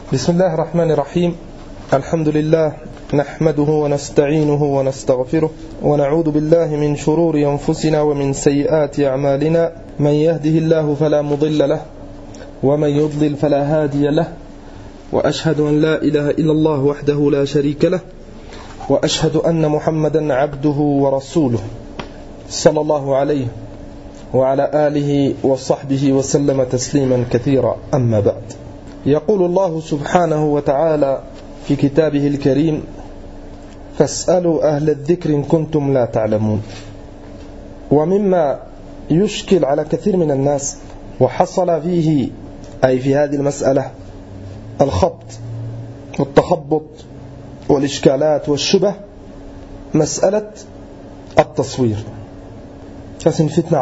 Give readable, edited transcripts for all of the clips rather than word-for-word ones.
بسم الله الرحمن الرحيم. الحمد لله نحمده ونستعينه ونستغفره ونعوذ بالله من شرور أنفسنا ومن سيئات أعمالنا. من يهده الله فلا مضل له ومن يضلل فلا هادي له، وأشهد أن لا إله إلا الله وحده لا شريك له، وأشهد أن محمدا عبده ورسوله صلى الله عليه وعلى آله وصحبه وسلم تسليما كثيرا. أما بعد، يقول الله سبحانه وتعالى في كتابه الكريم: فاسألوا أهل الذكر إن كنتم لا تعلمون. ومما يشكل على كثير من الناس وحصل فيه أي في هذه المسألة الخبط والتخبط والإشكالات والشبه مسألة التصوير. فسن فتنة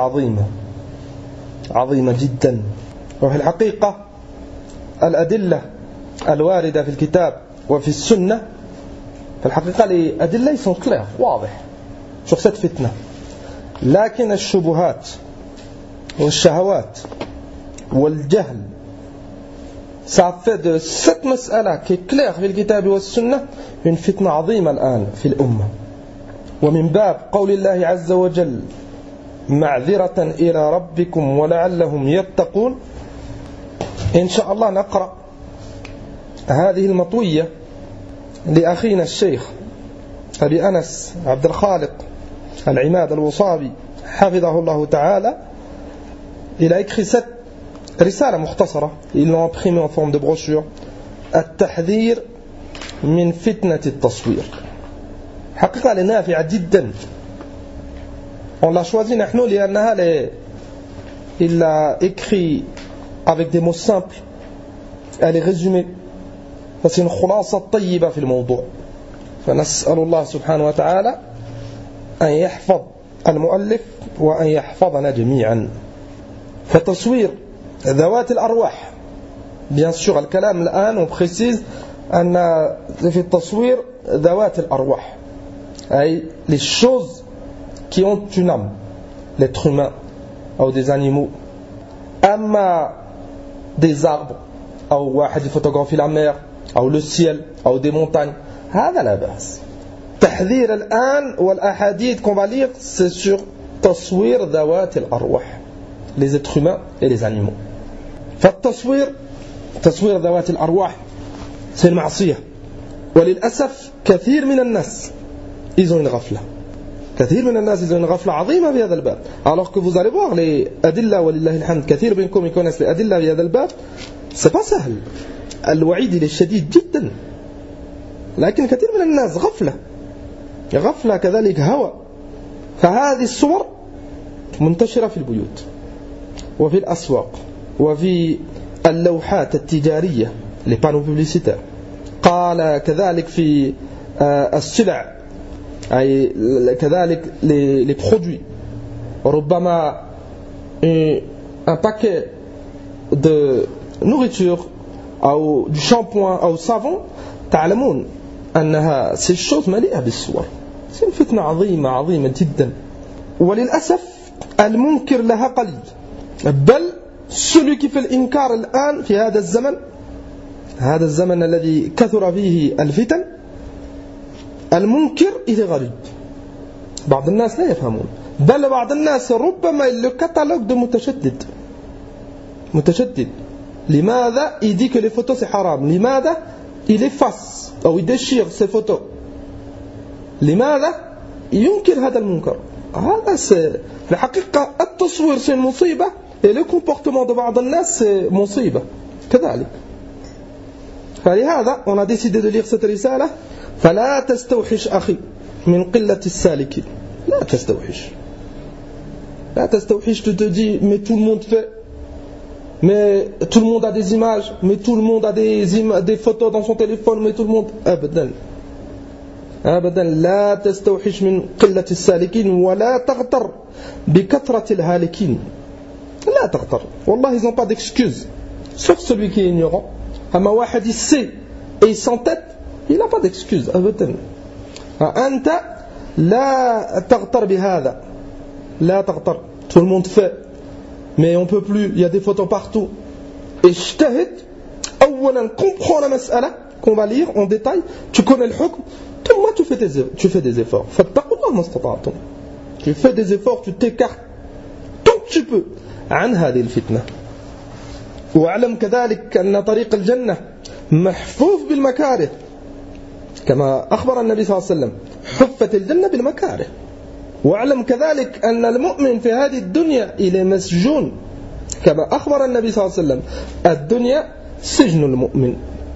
عظيمة جدا. وفي الحقيقة الأدلة الواردة في الكتاب وفي السنة في الحقيقة الأدلة sont claires واضح sur cette فتنة، لكن الشبهات والشهوات والجهل ça fait de cette مسألة qui est claire في الكتاب والسنة une فتنة عظيمة الآن في الأمة. ومن باب قول الله عز وجل: معذرة إلى ربكم ولعلهم يتقون. إن شاء الله نقرأ هذه المطوية لأخينا الشيخ أبي أنس عبد الخالق العماد الوصابي حفظه الله تعالى. Il a écrit cette رسالة مختصرة, ils l'ont imprimée en forme de brochure: التحذير من فتنة التصوير. حقيقة نافعة جدا. On l'a choisi نحن لأنها il l'a écrit avec des mots simples, elle est résumée, c'est une خلاصة طيبة في الموضوع. فنسأل الله سبحانه وتعالى أن يحفظ المؤلف وأن يحفظنا جميعا. فتصوير ذوات الأرواح، bien sûr الكلام الآن on précise أن في التصوير ذوات الأرواح أي les choses qui ont une âme, l'être humain ou des animaux. أما des arbres أو واحد يفوتوغرافي la mer أو le ciel أو des montagnes, هذا لا بأس. تحذير الآن والأحاديث qu'on va lire c'est sur تصوير ذوات الأرواح, les êtres humains et les animaux. فالتصوير تصوير ذوات الأرواح c'est une معصية. وللأسف كثير من الناس ils ont une غفلة. كثير من الناس ils ont une غفلة عظيمة في هذا الباب. Alors que vous allez voir les أدلة ولله الحمد كثير منكم يكونس les أدلة في هذا الباب c'est pas سهل. الوعيد il est شديد جدا. لكن كثير من الناس غفلة كذلك هوى. فهذه الصور منتشرة في البيوت وفي الأسواق وفي اللوحات التجارية les panneaux publicitaires. قال كذلك في السلع أي كذلك les produits. ربما un paquet de nourriture أو du shampoing أو savon تعلمون أنها ces choses مليئة بالصور. c'est une فتنة عظيمة جدا. وللأسف المنكر لها قليل، بل celui qui fait الإنكار الآن في هذا الزمن الذي كثر فيه الفتن المنكر إذا غريب. بعض الناس لا يفهمون، بل بعض الناس ربما le catalogue de متشدد. لماذا il dit que les photos c'est haram؟ لماذا il efface أو il déchire ces photos؟ لماذا ينكر هذا المنكر؟ هذا في الحقيقة التصوير c'est une مصيبة et le comportement de بعض الناس c'est مصيبة كذلك. فلهذا on a décidé de lire cette رسالة. فلا تستوحش أخي من قلة السالكين. لا تستوحش tu te dis mais tout le monde fait, mais tout le monde a des images, mais tout le monde a des photos dans son téléphone, mais tout le monde أبدا لا تستوحش من قلة السالكين ولا تغتر بكثرة الهالكين. لا تغتر. والله ils n'ont pas d'excuse sauf celui qui est ignorant. أما واحد il sait et il s'entête, il n'a pas d'excuse أبدا. أنت لا تغتر بهذا، لا تغتر. Tout le monde fait, mais on peut plus, il y a des photos partout. اجتهد أولا comprends la mas'ala qu'on va lire en détail, tu connais le hukm, ثم tu fais des efforts. فاتقوا الله ما استطعتم. Tu fais des efforts, tu t'écartes tant que tu peux عن هذه الفتنة. واعلم كذلك أن طريق الجنة محفوف بالمكاره كما أخبر النبي صلى الله عليه وسلم حفت الجنة بالمكاره. واعلم كذلك أن المؤمن في هذه الدنيا إلى مسجون كما أخبر النبي صلى الله عليه وسلم الدنيا سجن المؤمن.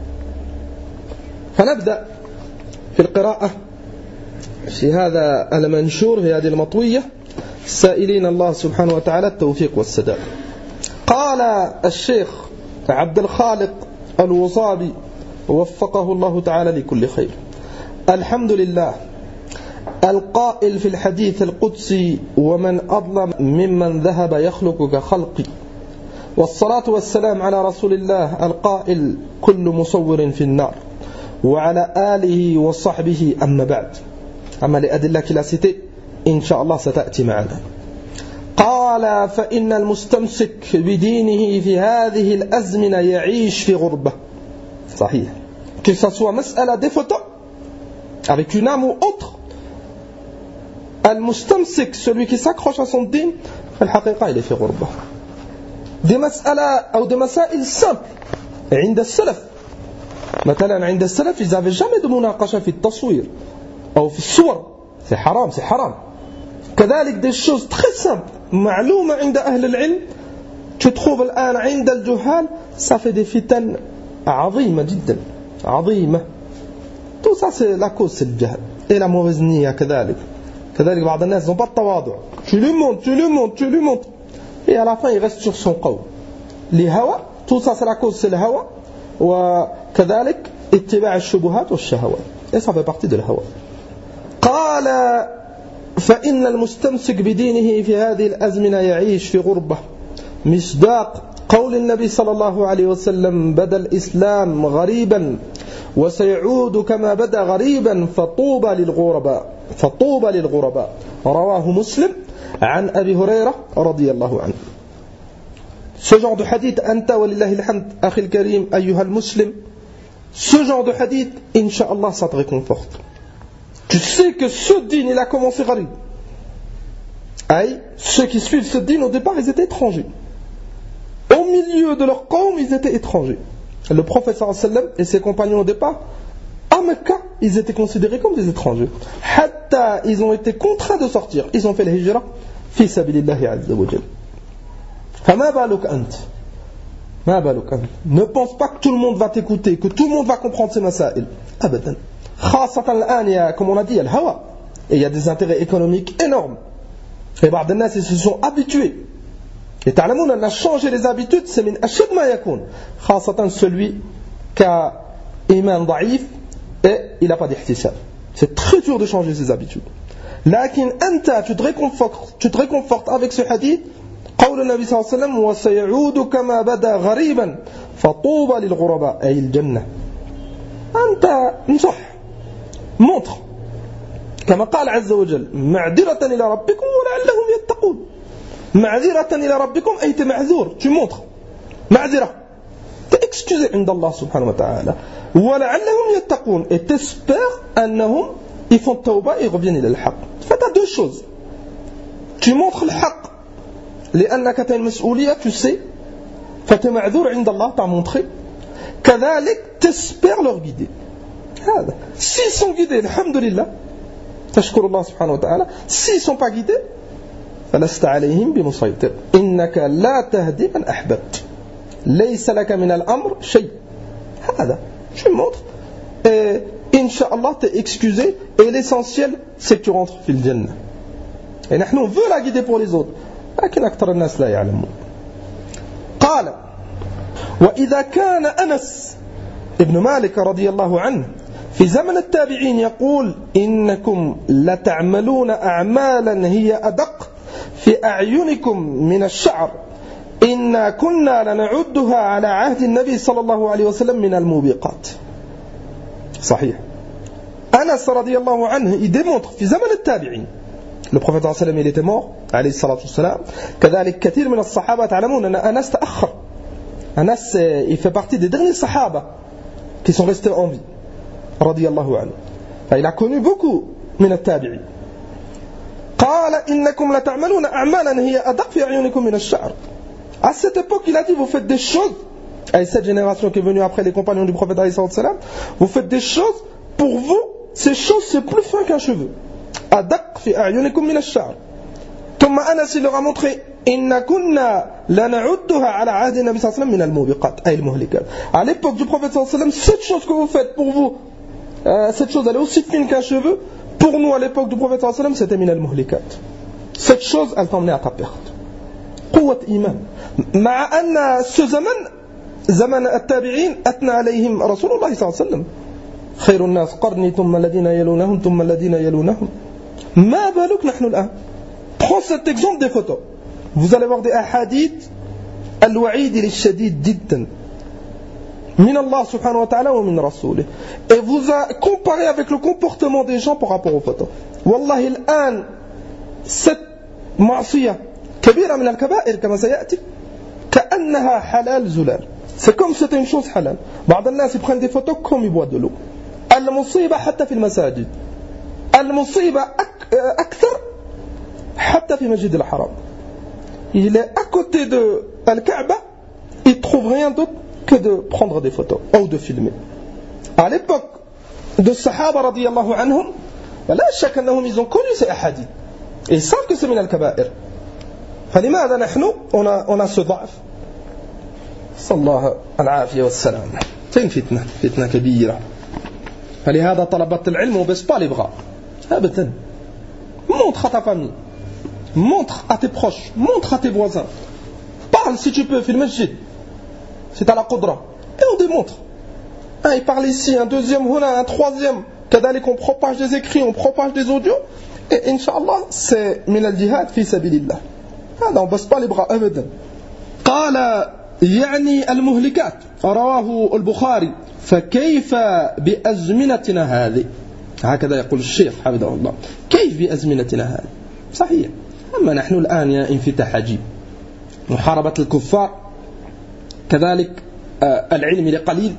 فنبدأ في القراءة في هذا المنشور في هذه المطوية سائلين الله سبحانه وتعالى التوفيق والسداد. قال الشيخ عبد الخالق الوصابي وفقه الله تعالى لكل خير: الحمد لله القائل في الحديث القدسي: ومن أظلم ممن ذهب يخلق كخلقي. والصلاة والسلام على رسول الله القائل: كل مصور في النار. وعلى آله وصحبه. أما بعد. أما لأدلة كلا سيتي إن شاء الله ستأتي معنا. قال: فإن المستمسك بدينه في هذه الأزمنة يعيش في غربة. صحيح. Que ça soit مسألة des photos avec une âme ou autre, المستمسك, celui qui s'accroche à son din, الحقيقة il est في غربة. des مسألة أو des مسائل simples عند السلف. مثلا عند السلف ils n'avaient jamais de مناقشة في التصوير أو في الصور. c'est haram. كذلك des choses très simples معلومة عند أهل العلم tu trouves الآن عند الجهال ça fait des fitan عظيمة جدا عظيمة. tout ça c'est la cause, c'est le jahl et la mauvaise niya. كذلك بعض الناس n'ont pas de tawadhu. tu lui montres et à la fin il reste sur son qawl. les hawa, tout ça c'est la cause, c'est le hawa. وكذلك اتباع الشبهات والشهوات et ça fait partie de le hawa. قال: فإن المستمسك بدينه في هذه الأزمنة يعيش في غربة مصداق قول النبي صلى الله عليه وسلم: بدأ الإسلام غريبا وسيعود كما بدأ غريبا فطوبى للغرباء. رواه مسلم عن أبي هريرة رضي الله عنه. Ce genre de hadith, anta walillahi alhamd, akhi al-karim, ayyuha al-muslim, ce genre de hadith, incha'Allah, ça te réconforte. Tu sais que ce din, il a commencé gharib. Ceux qui suivent ce din, au départ, ils étaient étrangers. Au milieu de leur qawm, ils étaient étrangers. Le prophète sallallahu alayhi wa sallam et ses compagnons au départ, à Mecca, ils étaient considérés comme des étrangers. Hatta, ils ont été contraints de sortir. Ils ont fait le hijra, fi sabilillahi azza wa jalla. فما بالك أنت. Ne pense pas que tout le monde va t'écouter, que tout le monde va comprendre ces masaïl. Abadan. خاصة الآن, comme on a dit, il y a le hawa. Et il y a des intérêts économiques énormes. Et بعض الناس ils se sont habitués. Et تعلمون أن changer les habitudes, c'est من أشد ما يكون. خاصة celui qui a iman ضعيف et il n'a pas d'ihtisab. C'est très dur de changer ses habitudes. لكن أنت, tu te réconfortes avec ce hadith. قول النبي صلى الله عليه وسلم: وسيعود كما بدأ غريبا فطوبى للغرباء أي الجنة. أنت انصح, montre كما قال عز وجل: معذرة إلى ربكم ولعلهم يتقون. معذرة إلى ربكم أي معذور, tu montres معذرة, t'es excusé عند الله سبحانه وتعالى. ولعلهم يتقون, et t'espères أنهم ils font tawba et reviennent إلى الحق. فt'as deux choses, tu montres الحق لأنك t'as une مسؤولية, tu sais, فt'es معذور عند الله, t'as montré. كذلك t'espères leur guider. هذا. S'ils sont guidés, alhamdulillah, تشكر الله سبحانه وتعالى. S'ils sont pas guidés, فلست عليهم بمسيطر. إنك لا تهدي من أحببت. ليس لك من الأمر شيء. هذا. Je montre. Et Inch'Allah, t'es excusé. Et l'essentiel, c'est que tu rentres في الجنة. Et نحن on veut la guider pour les autres. لكن أكثر الناس لا يعلمون. قال: وإذا كان أنس ابن مالك رضي الله عنه في زمن التابعين يقول: إنكم لتعملون أعمالا هي أدق في أعينكم من الشعر إنا كنا لنعدها على عهد النبي صلى الله عليه وسلم من الموبقات. صحيح. أنس رضي الله عنه il démontre في زمن التابعين. Le prophète صلى الله عليه وسلم il était mort عليه الصلاة والسلام. كذلك كثير من الصحابة تعلمون أن أنس تأخر Anas, il fait partie des derniers sahaba qui sont restés en vie. Radiyallahu anhu. Il a connu beaucoup من التابعين. قال إنكم لتعملون أعمالا هي أدق في أعينكم من الشعر. À cette époque, il a dit, vous faites des choses, et cette génération qui est venue après les compagnons du prophète alayhi salam, vous faites des choses, pour vous, ces choses c'est plus fin qu'un cheveu. أدق في أعينكم من الشعر. ثم أنس leur a montré إن كنا لنعدها على عهد النبي صلى الله عليه وسلم من الموبقات أي المهلكات. À l'époque du prophète صلى الله عليه وسلم, cette chose que vous faites pour vous, cette chose elle est aussi fine qu'un cheveu. Pour nous à l'époque du prophète sallallahu alayhi wa sallam, c'était min al-muhlikat. Cette chose elle t'emmenait à ta perte. قوة إيمان. مع أن ce زمن التابعين أثنى عليهم رسول الله صلى الله عليه وسلم. خير الناس قرني ثم الذين يلونهم ثم الذين يلونهم. ما بالك نحن الآن. Prends cet exemple des photos. Vous allez voir des ahadith الوعيد للشديد جدا. من الله سبحانه وتعالى ومن رسوله. Et vous comparez avec le comportement des gens par rapport aux photos. والله الآن cette معصية كبيرة من الكبائر كما سيأتي كأنها حلال زلال. C'est comme c'était une chose halal. بعض الناس prennent des photos comme ils boivent de l'eau. المصيبة حتى في المساجد. المصيبة أكثر حتى في مسجد الحرام. Il est à côté de Al-Kaaba, il trouve rien d'autre que de prendre des photos ou de filmer. À l'époque de Sahaba radiyallahu anhum, la shak annahum ils ont connu ces ahadith et ils savent que c'est min al-kaba'ir. فلماذا نحن on a ce ضعف. صلى الله العافية والسلام. C'est une فتنة كبيرة. فلهذا طلبة العلم ne baisse pas les bras. أبدا. Montre à ta famille, montre à tes proches, montre à tes voisins. Parle si tu peux, fil masjid. C'est à la qudra. Et on démontre. Il parle ici, un deuxième, un troisième. Kadalik, on propage des écrits, on propage des audios. Et Inch'Allah, c'est min al-jihad fi sabilillah. On ne baisse pas les bras, abadan. قال يعني المهلكات رواه البخاري فكيف بأزمنتنا هذه هكذا يقول الشيخ حفظه الله كيف بأزمنتنا هذه صحيح أما نحن الآن يا انفتاح عجيب محاربة الكفار كذلك العلم لقليل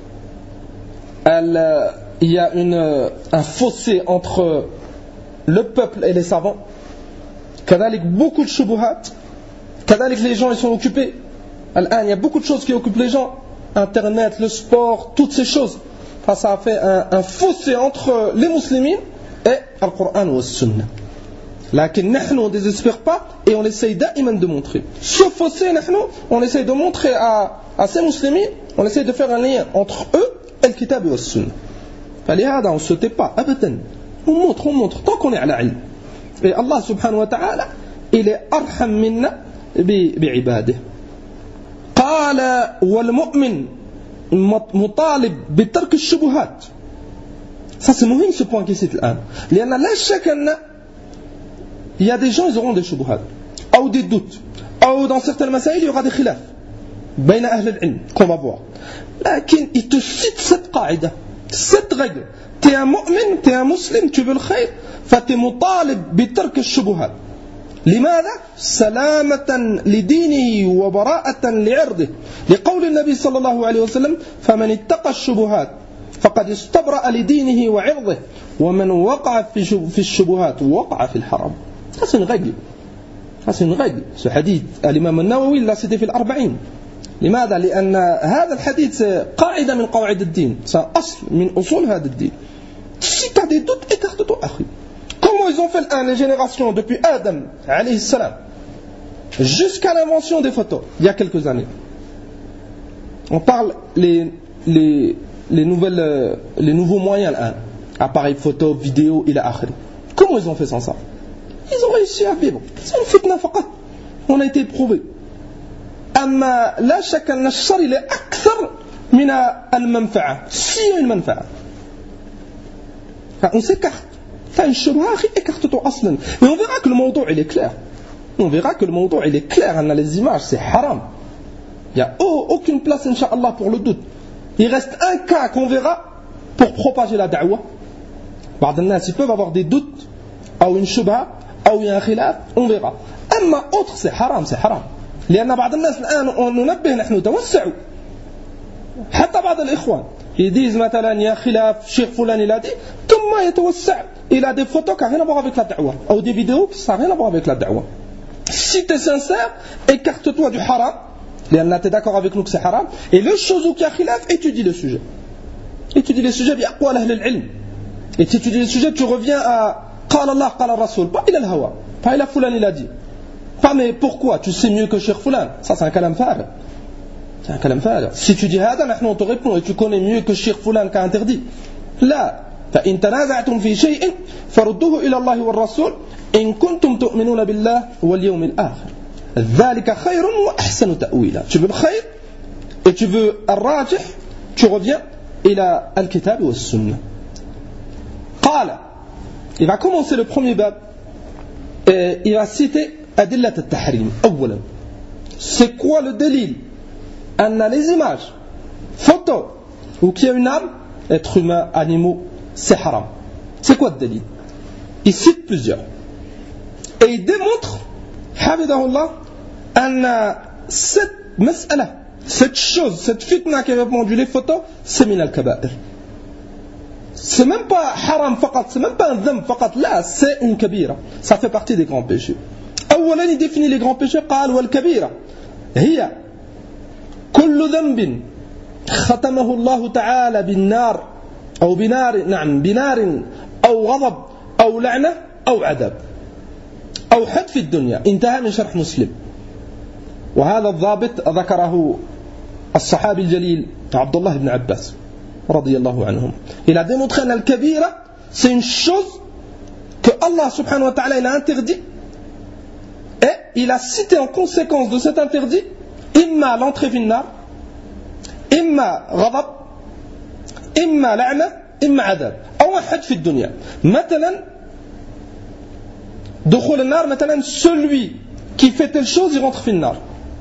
il y a un fossé entre le peuple et les savants كذلك beaucoup de shubuhat كذلك les gens ils sont occupés الآن il y a beaucoup de choses qui occupent les gens internet, le sport, toutes ces choses ça a fait un fossé entre les musulmans et le Coran ou le Sunna. لكن نحن on ne désespère pas et on essaye دائما de montrer. Ce fossé, on essaye de montrer à ces musulmans, on essaye de faire un lien entre eux et le Kitab et le Sunna. فلهذا on ne se tait pas, أبدا. On montre, tant qu'on est à la ilm. Et Allah subhanahu wa ta'ala, il est arham minna بعباده. قال والمؤمن مطالب بترك الشبهات. Ça c'est مهم ce point qui cite الآن. لأن لا شك أن il y a des gens, ils auront des shubuhat, ou des doutes, ou dans certaines masaïl, il y aura des khilaf, بين أهل العلم, qu'on va voir. لكن il te cite cette qaïda, cette règle. Tu es un mu'min, tu es un muslim, tu veux le khayr, فtu es مطالب بترك الشبهات. لماذا؟ سلامة لدينه وبراءة لعرضه. لقول النبي صلى الله عليه وسلم فمن اتقى الشبهات فقد استبرأ لدينه وعرضه ومن وقع في الشبهات وقع في الحرام. Ça c'est une règle. Ce hadith, l'imam al-Nawawi l'a cité في الأربعين. لماذا؟ لأن هذا الحديث قاعدة من قواعد الدين. C'est un أصل من أصول هذا الدين. Si tu as des doutes, écarte-toi, akhi. Comment ils ont fait les générations depuis Adam alayhi salam jusqu'à l'invention des photos il y a quelques années. On parle les nouveaux moyens là, appareils photo, vidéo ila akhri. Comment ils ont fait sans ça? Ils ont réussi à vivre. C'est une fitna faqat. On a été éprouvé. Amma la shakka anna ash-shar il est akthar min al-manfa'a. Si il y a une manfa'a. On s'écarte. T'as une shubha, écarte-toi aslan. Et on verra que le mawdou' il est clair. Les images c'est haram. Il n'y a aucune place incha'Allah pour le doute. Il reste un cas qu'on verra pour propager la da'wah. Ils peuvent avoir des doutes, ou une shubha, ou un khilaf, on verra. Amma autre c'est haram. لأن بعض الناس الآن ننبه نحن توسعوا حتى بعض الإخوان يديز مثلا يا خلاف شيخ فلان إلى دي ثم يتوسع إلى دي فوتو qui n'a rien à voir avec la da'wah أو des vidéos qui n'ont rien à voir avec la da'wah. Si tu es sincère, écarte-toi du haram, لأن tu es d'accord avec nous que c'est haram, et les choses où il y a khilaf, étudie le sujet. Étudie le sujet بأقوال أهل العلم. Et si tu étudies le sujet, tu reviens à قال الله قال الرسول, pas إلى الهوى, pas إلى فلان il a dit. Pas mais pourquoi, tu sais mieux que Cheikh Fulan. Ça c'est un kalam farid. C'est un kalam farid. Si tu dis هذا, نحن on te répond, et tu connais mieux que Cheikh Fulan qui a interdit. لا. فإن تنازعتم في شيء فردوه إلى الله والرسول إن كنتم تؤمنون بالله واليوم الآخر ذلك خير وأحسن تأويلا. Tu veux le khayr et tu veux الراجح, tu reviens إلى الكتاب والسنة. قال, il va commencer le premier bab et il va citer أدلة التحريم. أولا, c'est quoi le délil أن les images, photos ou qu'il y a une âme, être humain, animaux, c'est haram. C'est quoi le délil? Il cite plusieurs. Et il démontre, Habibahullah, cette mas'ala, cette chose, cette fitna qui a répandu les photos, c'est min al-kaba'ir. C'est même pas haram faqat, c'est même pas un dhamb faqat, là, c'est une kabira. Ça fait partie des grands péchés. أولا il définit les grands péchés, قال والكبيرة هي كل ذنب ختمه الله تعالى بالنار أو بنار أو غضب أو لعنة أو عذاب أو حد في الدنيا. انتهى من شرح مسلم. وهذا الضابط ذكره الصحابي الجليل عبد الله بن عباس رضي الله عنهم. Il a démontré que الكبيرة c'est une chose que Allah subhanahu wa ta'ala il a interdit, et il a cité en conséquence de cet interdit إما l'entrée في النار, إما غضب, إما لعنة, إما عذاب أو حد في الدنيا. مثلا دخول النار, مثلا celui qui fait telle chose il rentre في النار.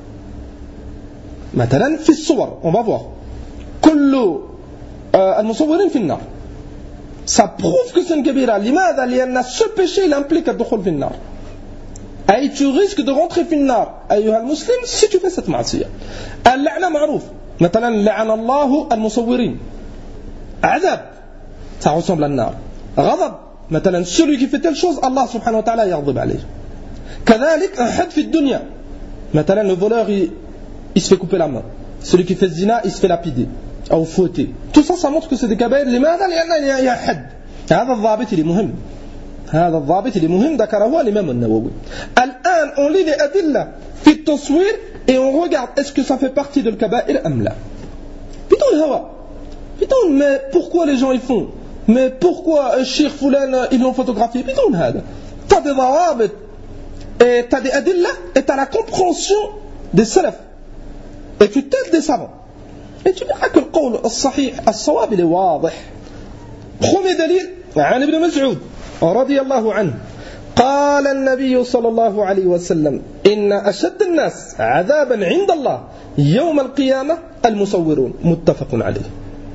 مثلا في الصور, on va voir كل المصورين في النار. Ça prouve que c'est une kabira. لماذا؟ لأن ce péché il implique الدخول في النار. أي tu risques de rentrer في النار أيها المسلم si tu fais cette معصية. اللعنة معروف, مثلا لعن الله المصورين. عذاب, ça ressemble à النار. غضب, مثلا celui qui fait telle chose Allah subhanahu wa ta'ala يغضب عليه. كذلك un حد في الدنيا, مثلا le voleur il se fait couper la main, celui qui fait zina il se fait lapider ou fouetter. Tout ça, ça montre que c'est des kabaïr. لماذا؟ لأن il y a حد. هذا الضابط il est مهم. هذا الضابط il est مهم, ذكره الإمام النووي. الآن on lit les adilla في التصوير et on regarde est-ce que ça fait partie de الكبائر أم لا. بدون هوى, بدون mais pourquoi les gens ils font, mais pourquoi Cheikh Fulan ils l'ont photographié, بدون هذا. T'as des ضوابط et t'as des adilla et t'as la compréhension des salaf et tu t'aides des savants et tu verras que le قول الصحيح الصواب il est واضح. Premier دليل عن ابن مسعود رضي الله عنه قال النبي صلى الله عليه وسلم إن أشد الناس عذابا عند الله يوم القيامة المصورون. متفق عليه.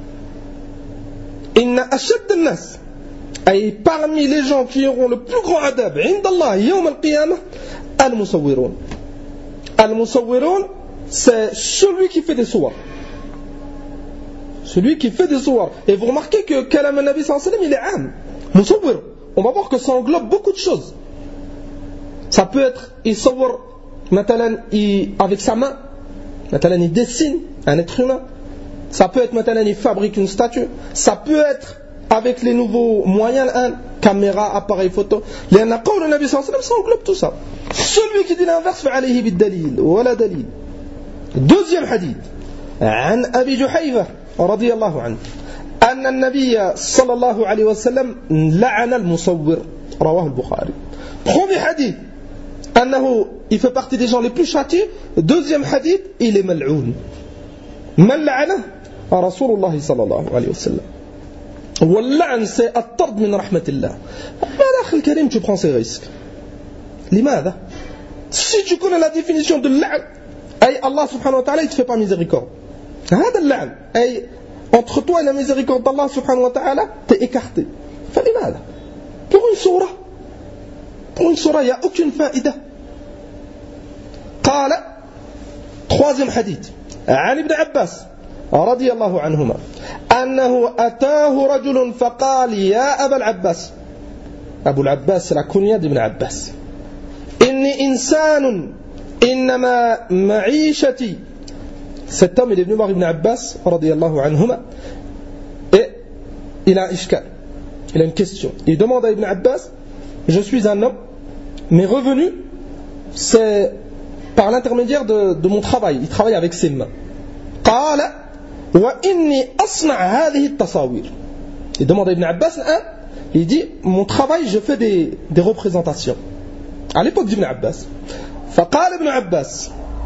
إن أشد الناس, أي parmi les gens qui auront le plus grand adab عند الله يوم القيامة المصورون. المصورون c'est celui qui fait des soirs. Celui qui fait des soirs. Et vous remarquez que kalam al-Nabi sallallahu alayhi wa sallam il est âme. Musawwir, on va voir que ça englobe beaucoup de choses. Ça peut être, il sawwar, matalan, avec sa main, matalan, il dessine un être humain. Ça peut être, matalan, il fabrique une statue. Ça peut être avec les nouveaux moyens, caméra, appareil photo. لأن قول النبي صلى الله عليه وسلم ça englobe tout ça. Celui qui dit l'inverse, فعليه بالدليل ولا دليل. Deuxième hadith. عن أبي جحيفة رضي الله عنه أن النبي صلى الله عليه وسلم لعن المصور. رواه البخاري. Premier hadith, أنه il fait partie des gens les plus châtiés. Deuxième hadith, il est mal'oun. من لعنه رسول الله صلى الله عليه وسلم. واللعن c'est الطرد من رحمة الله. أخي الكريم, tu prends ces risques. لماذا؟ Si tu connais la définition de l'la'an, أي Allah subhanahu wa ta'ala il te fait pas miséricorde. هذا اللعن أي entre toi et la miséricorde d'Allah subhanahu wa ta'ala t'es écarté. فلماذا؟ Pour une sourate. Pour une sourate, il n'y a aucune faïda. قال Troisième hadith. عن ابن عباس رضي الله عنهما أنه أتاه رجل فقال يا أبا العباس. أبو العباس c'est la kunya d'Ibn Abbas. إني إنسان إنما معيشتي. Cet homme il est venu voir Ibn Abbas رضي الله عنهما et il a un ishkal, il a une question. Il demande à Ibn Abbas, je suis un homme, mes revenus c'est par l'intermédiaire de mon travail. Il travaille avec ses mains. قال وإني أصنع هذه التصاوير. Il demande à Ibn Abbas, il dit mon travail je fais des représentations. À l'époque d'Ibn Abbas. فقال ابن عباس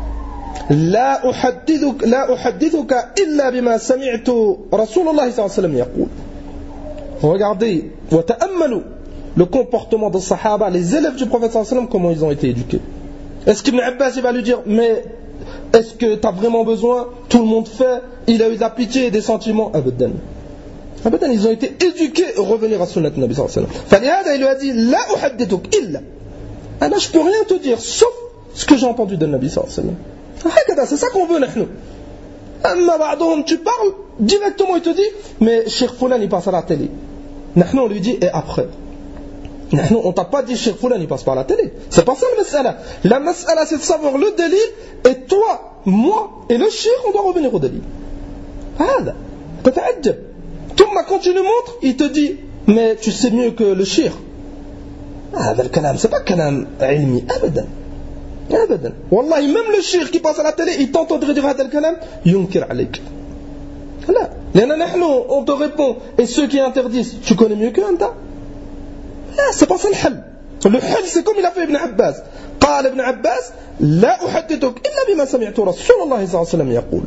لا أحدثك إلا بما سمعت رسول الله صلى الله عليه وسلم يقول. Regardez وتأملوا le comportement des Sahaba, les élèves du prophète sallallahu alayhi wa sallam, comment ils ont été éduqués. Est-ce qu'Ibn Abbas il va lui dire mais est-ce que tu as vraiment besoin, tout le monde fait, il a eu de la pitié et des sentiments? Abadan, ils ont été éduqués à revenir à sunnat Nabi sallallahu alayhi wa sallam. فلهذا il lui a dit لا أحدثك إلا, alors je peux rien te dire sauf ce que j'ai entendu de Nabi sallallahu alayhi wa sallam. C'est ça qu'on veut nous. أما بعضهم tu parles directement, il te dit mais Cheikh Foulan il passe à la télé. Nous on lui dit et après. On t'a pas dit Cheikh Foulan il passe par la télé. C'est pas ça la mas'ala. La mas'ala c'est de savoir le dalil, et toi, moi et le Cheikh on doit revenir au dalil. هذا تتعجب. ثم quand tu le montres il te dit mais tu sais mieux que le Cheikh. هذا الكلام c'est pas كلام علمي أبدا أبدا. والله même le Cheikh qui passe à la télé il t'entendrait dire هذا الكلام ينكر عليك. لا لأن نحن on te répond et ceux qui interdisent tu connais mieux que أنت. لا c'est pas ça le حل. Le حل c'est comme il a fait Ibn Abbas. قال ابن عباس لا أحدثك إلا بما سمعت رسول الله صلى الله عليه وسلم يقول.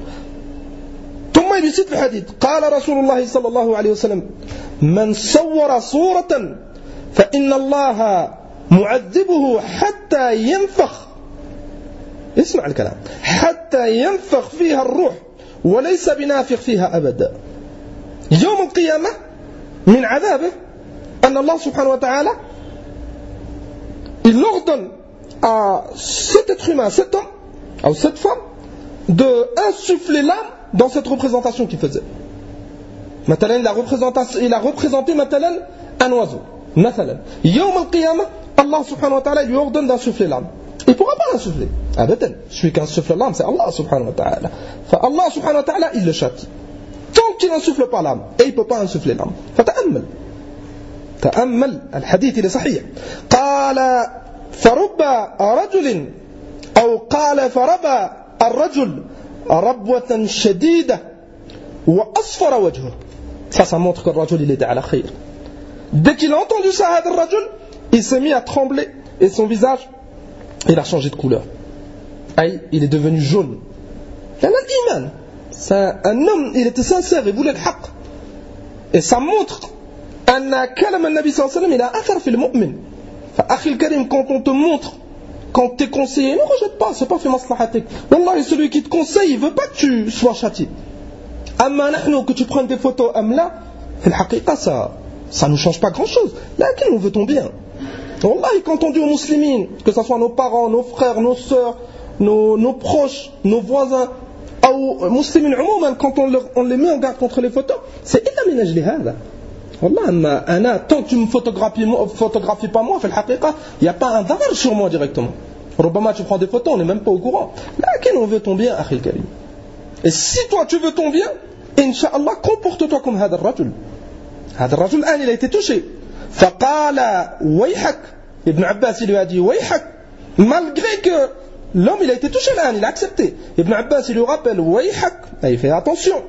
ثم يبسط في الحديث قال رسول الله صلى الله عليه وسلم من صور صورة فإن الله معذبه حتى ينفخ. اسمع الكلام. حتى ينفخ فيها الروح وليس بنافخ فيها أبدا. يوم القيامة من عذابه أن الله سبحانه وتعالى il ordonne à cet être humain, cet homme, ou cette femme, d'insuffler l'âme dans cette représentation qu'il faisait. Matalan, il a représenté Matalan, un oiseau. Matalan. Yawm al-Qiyamah, Allah subhanahu wa ta'ala lui ordonne d'insuffler l'âme. Il ne pourra pas l'insuffler. Abadan. Celui qui insuffle l'âme, c'est Allah subhanahu wa ta'ala. Allah subhanahu wa ta'ala, il le châtie. Tant qu'il n'insuffle pas l'âme, et il ne peut pas insuffler l'âme. Fata'ammal. تأمل الحديث لصحيح. قال فرب رجل أو قال فربى الرجل ربوة شديدة وأصفر وجهه. Ça montre que le rajul il était à la khayr. Dès qu'il a entendu ça, هذا الرجل, il s'est mis à trembler et son visage il a changé de couleur. Il est devenu jaune. Il a l'iman. Un homme, il était sincère, il voulait le haqq. Et ça montre أن كلام النبي صلى الله عليه وسلم il a أثر في المؤمن. فأخي الكريم, quand on te montre, quand tu es conseillé, ne rejette pas, c'est pas fait maslahatik. Wallah, celui qui te conseille, il veut pas que tu sois châtié. أما نحن, que tu prennes des photos أملا, في الحقيقة ça ne change pas grand chose. Là, on veut ton bien. Wallah, quand on dit aux musulmans, que ce soit nos parents, nos frères, nos sœurs, nos proches, nos voisins, ou musulmans عموما, quand on les met en garde contre les photos, c'est إلا من أجل هذا. Wallah, tant que tu ne me photographies pas moi, il n'y a pas un darar sur moi directement. Robama, tu prends des photos, on n'est même pas au courant. Là, on veut ton bien, Akhil Karim. Et si toi tu veux ton bien, Inch'Allah, comporte-toi comme Hadar Rajul. Hadar Rajul, il a été touché. Faqala wayhak. Ibn Abbas, il lui a dit wayhak. Malgré que l'homme, il a été touché là, il a accepté. Ibn Abbas, il lui rappelle wayhak. Il fait attention.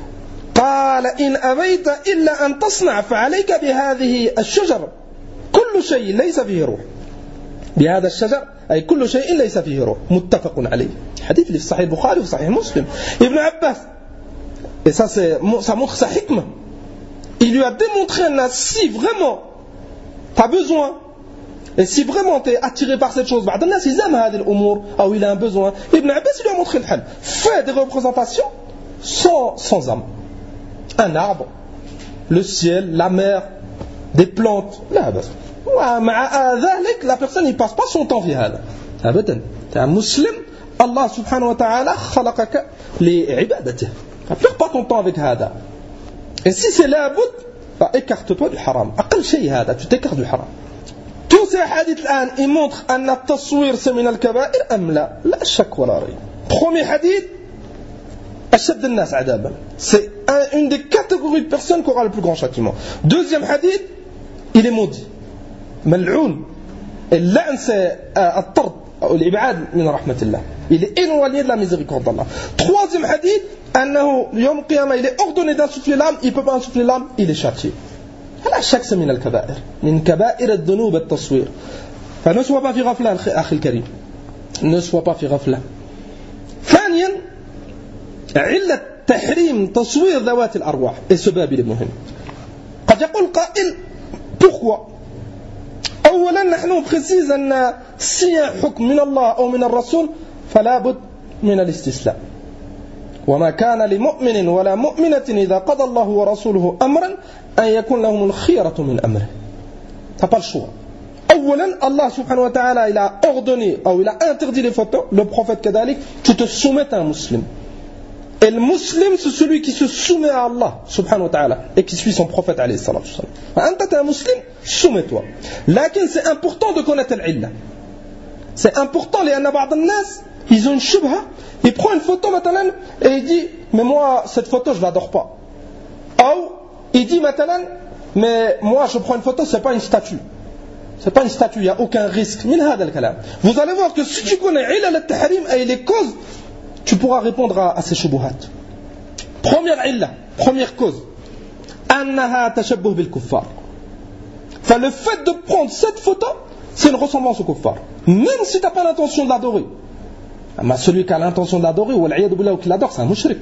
قال إن أبيت إلا أن تصنع فعليك بهذه الشجر كل شيء ليس فيه روح. بهذا الشجر أي كل شيء ليس فيه روح. متفق عليه. حديث في صحيح البخاري وفي صحيح مسلم. Ibn Abbas, et ça montre sa hikmah. Il lui a démontré si vraiment tu as besoin, et si vraiment tu es attiré par cette chose, بعض الناس يزعم هذه الأمور أو il a un besoin. Ibn Abbas, il lui a montré le hal. Fais des représentations sans âme. Un arbre, le ciel, la mer, des plantes. Là, la personne ne passe pas son temps في هذا. أبدا. Tu es un musulman Allah subhanahu wa ta'ala خلقك لعبادته. Ne perds pas ton temps avec هذا. Et si c'est la bout, écarte-toi du haram. أقل شيء هذا, tu t'écartes du haram. Tous ces hadiths الآن, ils montrent أن التصوير c'est من الكبائر أم لا؟ لا شك ولا ريب. Premier hadith, أشد الناس عذابا. C'est une des catégories de personnes qui aura le plus grand châtiment. Deuxième hadith, il est maudit. ملعون. اللعن c'est الطرد أو الإبعاد من رحمة الله. Il est éloigné de la miséricorde d'Allah. Troisième hadith, أنه يوم القيامة il est ordonné d'insuffler l'âme, il ne peut pas insuffler l'âme, il est châtié. لا شك c'est من الكبائر. من كبائر الذنوب التصوير. فne sois pas في غفلة أخي الكريم. Ne sois pas في غفلة. ثانيا علة تحريم تصوير ذوات الأرواح. Et ce bab il est مهم. قد يقول قائل pourquoi؟ أولا نحن précise أن s'il y a un حكم من الله أو من الرسول فلا بد من الاستسلام. وما كان لمؤمن ولا مؤمنة إذا قضى الله ورسوله أمرا أن يكون لهم الخيرة من أمره. T'as pas le choix. أولا Allah subhanahu wa ta'ala il a ordonné ou il a interdit les photos. Le prophète kadalik, tu te soumets à un musulman. Et le musulman c'est celui qui se soumet à Allah subhanahu wa ta'ala et qui suit son prophète alayhi salatu wasalam. Anta t'es un musulman, soumets-toi. Lakin c'est important de connaître l'illa. C'est important لأن بعض الناس ils ont une shubha, il prend une photo مثلا et il dit mais moi cette photo je l'adore pas. Ou il dit مثلا mais moi je prends une photo c'est pas une statue. C'est pas une statue, il n'y a aucun risque. من هذا الكلام. Vous allez voir que si tu connais علل التحريم et les causes, tu pourras répondre à ces shubuhat. Première illa, première cause, أنها تشبه بالكفار. Enfin le fait de prendre cette photo, c'est une ressemblance au kuffar. Même si tu n'as pas l'intention de l'adorer. Mais celui qui a l'intention de l'adorer ou qui l'adore, c'est un mushrik.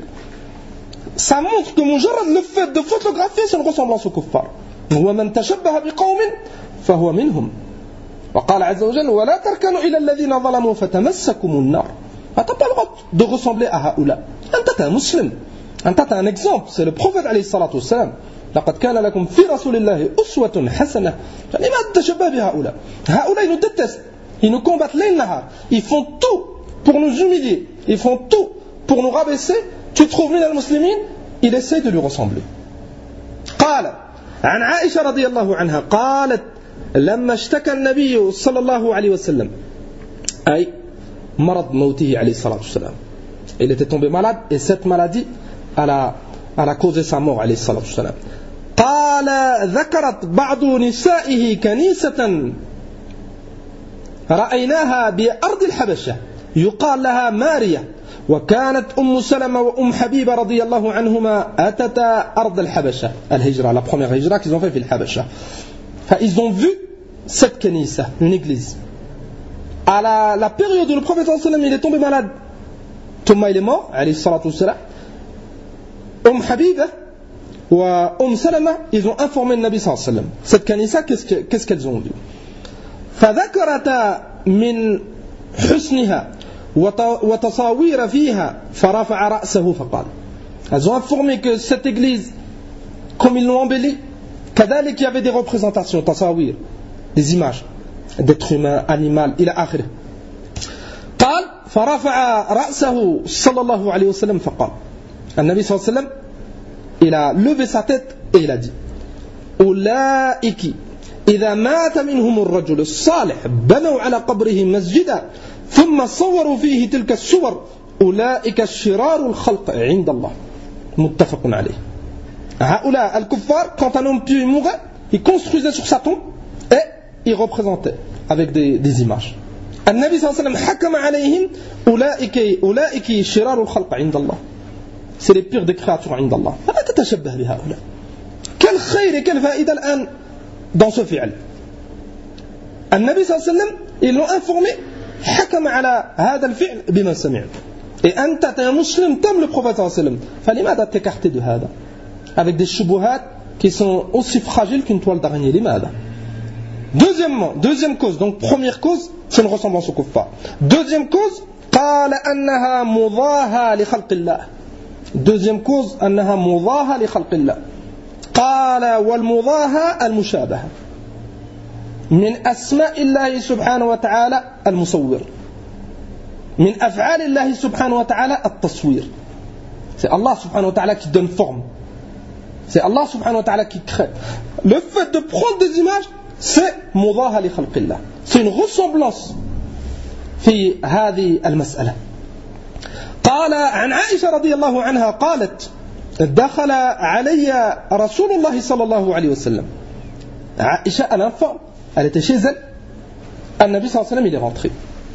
Ça montre que le fait de photographier, c'est une ressemblance au kuffar. ومن تشبه بقوم فهو منهم. وقال عز وجل ولا تركنوا إلى الذين ظلموا فتمسكم النار. Tu n'as pas le droit de ressembler à Haoula. Tu es un musulman. Tu es un exemple. C'est le prophète alayhi salatu wassalam. لقد كان لكم في رسول الله أسوة حسنة. لماذا تشبه بهؤلاء؟ هؤلاء ils nous détestent. Ils nous combattent ليل نهار. Ils font tout pour nous humilier. Ils font tout pour nous rabaisser. Tu trouves من المسلمين, il essaie de lui ressembler. قال عن عائشة رضي الله عنها قالت لما اشتكى النبي صلى الله عليه وسلم أي مرض موته عليه الصلاة والسلام. Il était tombé malade et cette maladie elle a causé sa mort عليه الصلاة والسلام. قال ذكرت بعض نسائه كنيسة رأيناها بأرض الحبشة يقال لها ماريا وكانت أم سلمة وأم حبيبة رضي الله عنهما أتتا أرض الحبشة الهجرة la première hijra qu'ils ont fait في الحبشة. Ils ont vu cette كنيسة, une église. À la période où le prophète sallallahu alayhi wa sallam il est tombé malade, Thomas il est mort alayhi salatu wassalam, Habiba ou Salama ils ont informé le Nabi sallallahu alayhi wa sallam. Cette kanisa qu'est-ce qu'elles ont vu? فذكرتا من حسنها وتصاوير فيها فرفع رأسه فقال. Elles ont informé que cette église comme ils l'ont embellie كذلك il y avait des représentations تصاوير, des images d'êtres humains, animal, إلى آخره. قال فرفع رأسه صلى الله عليه وسلم فقال. النبي صلى الله عليه وسلم il a levé sa tête et il a dit أولئك إذا مات منهم الرجل الصالح بنوا على قبره مسجدا ثم صوروا فيه تلك الصور أولئك شرار الخلق عند الله متفق عليه. هؤلاء الكفار quand un homme pieux mourait il construisait sur sa tombe et il représentait avec des images. النبي صلى الله عليه وسلم حكم عليهم أولئك شرار الخلق عند الله. C'est les pires des créatures عند الله. فلا تتشبه بهؤلاء. Quel خير et quelle faïda الآن dans ce fi'l. النبي صلى الله عليه وسلم ils l'ont informé حكم على هذا الفعل بما سمع. Et أنت t'es un musulman t'aimes le prophète صلى الله عليه وسلم. فلماذا t'écarter de هذا avec des shubuhat qui sont aussi fragiles qu'une toile d'araignée. لماذا? Deuxièmement, deuxième cause, donc première cause, c'est une ressemblance au kuffar. Deuxième cause, قال أنها مضاهى لخلق الله. Deuxième cause, أنها مضاهى لخلق الله. قال والمضاهى المشابهة من أسماء الله سبحانه وتعالى المصور. من أفعال الله سبحانه وتعالى التصوير. C'est Allah subhanahu wa ta'ala qui donne forme. C'est Allah subhanahu wa ta'ala qui crée. Le fait de prendre des images, c'est mudaha li khalqillah. C'est une ressemblance في هذه المسألة. قال عن عائشة رضي الله عنها قالت دخل علي رسول الله صلى الله عليه وسلم. عائشة à l'infant, elle était chez elle. النبي صلى الله عليه وسلم il est rentré.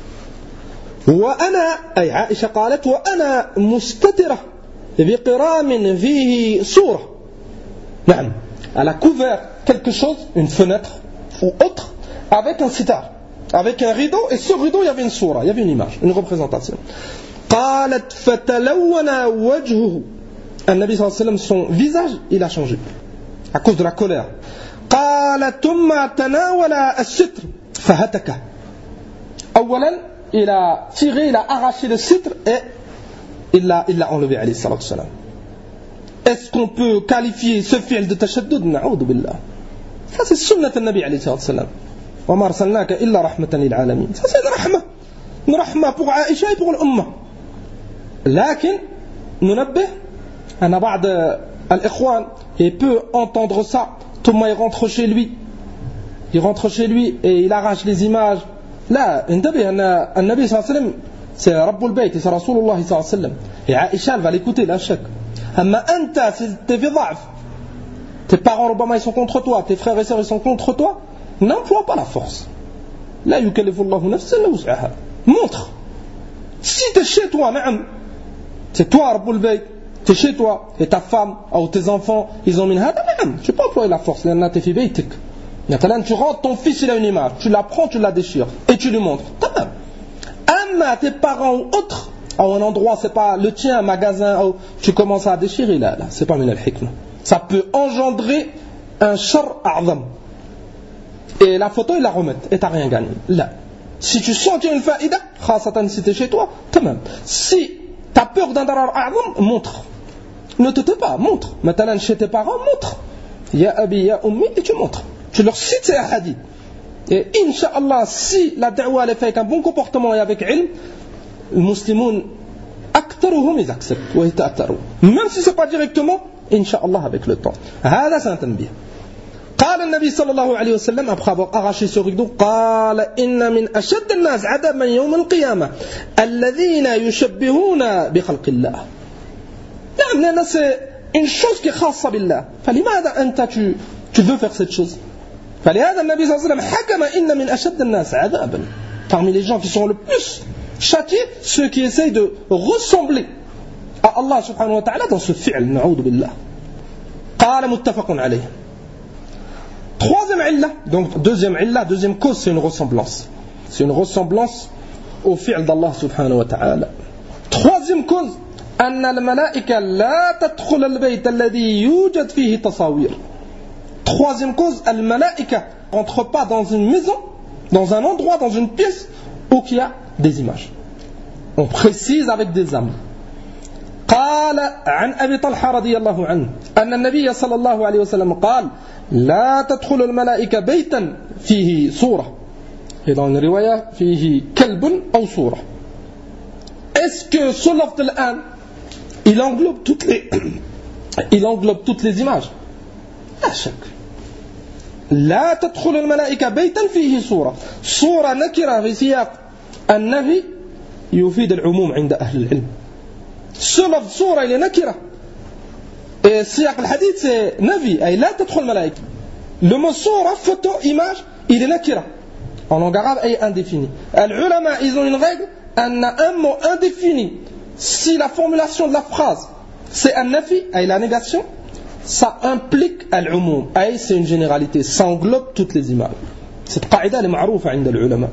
وأنا أي عائشة قالت وأنا مستترة بقرام فيه صورة. نعم. Elle a couvert quelque chose, une fenêtre ou autre, avec un sitar, avec un rideau, et sur le rideau il y avait une soura, il y avait une image, une représentation. قالت فتلون وجهه. النبي صلى الله عليه وسلم, son visage il a changé à cause de la colère. قال ثم تناول الستر فهتكه. أولا il a tiré, il a arraché le citre et il l'a enlevé alayhi salatu wassalam. Est-ce qu'on peut qualifier ce fi'l de tashaddud? Na'udhu billah. Ça c'est sunnat al-Nabi alayhi salatu wassalam. Wa ma arsalnaka illa rahmatan lil alamin. Ça c'est une rahma pour Aïcha et pour l'umma. لكن ننبه أن بعض الإخوان il peut entendre ça, ثم il rentre chez lui et il arrache les images. لا انتبه أن النبي صلى الله عليه وسلم c'est رب البيت, c'est رسول الله صلى الله عليه وسلم. Et Aïcha elle va l'écouter, لا شك. أما أنت t'es في ضعف, tes parents ربما ils sont contre toi, tes frères et sœurs ils sont contre toi, n'emploie pas la force. لا يكلف الله نفسا إلا وسعها. Montre. Si t'es chez toi, c'est toi رب البيت, t'es chez toi et ta femme ou tes enfants ils ont mis هذا, tu peux employer la force لأنها t'es في بيتك. Maintenant tu rentres, ton fils il a une image, tu la prends, tu la déchires et tu lui montres. Amma tes parents ou autres, à un endroit c'est pas le tien, un magasin où tu commences à déchirer, là c'est pas min al-hikmah. Ça peut engendrer un shar a'zam. Et la photo il la remettent et t'as rien gagné. Là. Si tu sens qu'il y a une faïda, khasatan si t'es chez toi, tamam. Si t'as peur d'un darar a'zam, montre. Ne te tais pas, montre. Maintenant chez tes parents, montre. Ya abi, ya ummi, et tu montres. Tu leur cites ces hadiths. Et Inch'Allah, si la da'wa est faite avec un bon comportement et avec ilm, les musulmans, aktaruhum, ils acceptent. Même si ce n'est pas directement, Inch'Allah, avec le temps. هذا سنتنبيه. قال النبي صلى الله عليه وسلم, après avoir arraché ce rideau, قال إن من أشد الناس عذابا يوم القيامة الذين يشبهون بخلق الله. نعم, لأن c'est une chose qui est خاصة بالله. فلماذا أنت tu veux faire cette chose? فلهذا النبي صلى الله عليه وسلم حكم إن من أشد الناس عذابا. Parmi les gens qui sont le plus châtiés, ceux qui essayent de ressembler à Allah subhanahu wa ta'ala dans ce fi'l, na'udhu billah. قال متفق عليه. Troisième illa, donc deuxième cause, c'est une ressemblance. C'est une ressemblance au fi'l d'Allah subhanahu wa ta'ala. Troisième cause, أن الملائكة لا تدخل البيت الذي يوجد فيه تصاوير. Troisième cause, al-malaika entre pas dans une maison, dans un endroit, dans une pièce où il y a des images. On précise avec des âmes. قال عن أبي طلحة رضي الله عنه أن النبي صلى الله عليه وسلم قال لا تدخل الملائكة بيتا فيه صورة. Et dans une riwaya فيه كلب أو صورة. Est-ce que ce lafz al-an il englobe toutes les images? لا شك. لا تدخل الملائكة بيتا فيه صورة. صورة نكرة في سياق النهي يفيد العموم عند أهل العلم. سلف صورة إلى نكرة. سياق الحديث c'est نفي أي لا تدخل الملائكة. Le mot صورة, photo, image, il est نكرة. En langue arabe, il est indéfini. العلماء ils ont une règle, un mot indéfini, si la formulation de la phrase c'est un nafi, أي la négation, ça implique al-umum, c'est une généralité, ça englobe toutes les images. Cette qaïda est معروفة عند العلماء.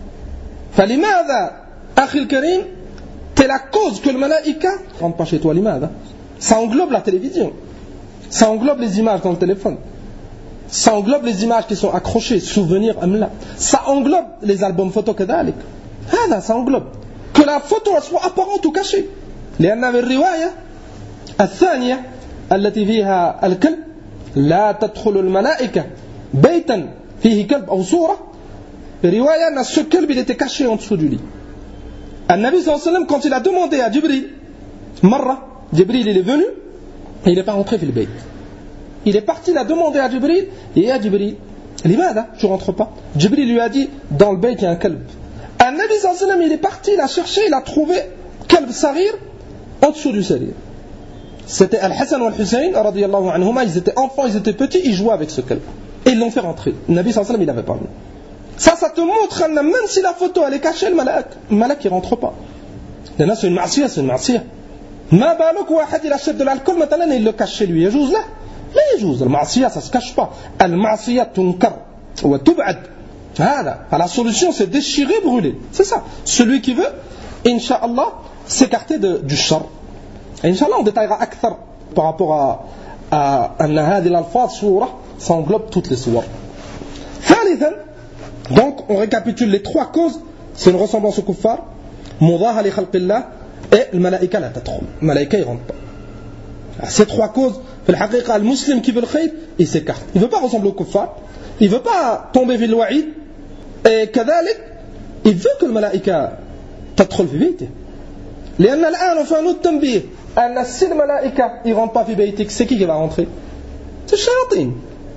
فلماذا أخي الكريم, t'es la cause que le malaïka rentre pas chez toi, لماذا? Ça englobe la télévision, ça englobe les images dans le téléphone, ça englobe les images qui sont accrochées, souvenirs, amla, ça englobe les albums photos كذلك. هذا ça englobe que la photo soit apparente ou cachée. لأن في الرواية الثانية التي فيها الكلب لا تدخل الملائكة بيتا فيه كلب أو صورة, رواية أن ce كلب il était caché en dessous du lit. An-Nabi sallallahu alayhi wa sallam, quand il a demandé à Jibril, Marra, Jibril il est venu, et il n'est pas rentré fil bayt. Il est parti, il a demandé à Jibril, et à Jibril, Limada, tu rentres pas. Jibril lui a dit, dans le bayt il y a un kalb. An-Nabi sallallahu alayhi wa sallam, il est parti, il a cherché, il a trouvé kalb sarir en dessous du sarir. C'était Al-Hassan ou Al-Hussein, radiyallahu anhuma, ils étaient enfants, ils étaient petits, ils jouaient avec ce kalb. Et ils l'ont fait rentrer. Le Nabi sallallahu alayhi wa sallam, il n'avait pas vu. Ça te montre, même si la photo elle est cachée, le malak il rentre pas. Là, c'est une ma'siyah, c'est une ma'siyah. Ma balok واحد il achète de l'alcool maintenant il le cache chez lui. يجوز له؟ لا يجوز. المعصية ça se cache pas. المعصية تنكر وتبعد. هذا. La solution c'est déchirer, brûler. C'est ça. Celui qui veut, Inch'Allah, s'écarter du shar. Inch'Allah, on détaillera أكثر par rapport à أن هذه الألفاظ صورة, ça englobe toutes les sourates. ثالثا, donc on récapitule les trois causes. C'est une ressemblance au kuffar, مضاهاة لخلق الله, et le malaïka la tadkhul. Le malaïka il rentre pas. Ces trois causes, le haqiqa, le musulman qui veut le khayr, il s'écarte. Il ne veut pas ressembler au kuffar, il ne veut pas tomber في الوعيد, et كذلك il veut que le malaïka تدخل في بيته. لأن الآن on fait un autre تنبيه أن si le malaïka il rentre pas في بيتك, c'est qui va rentrer? C'est le shayatin.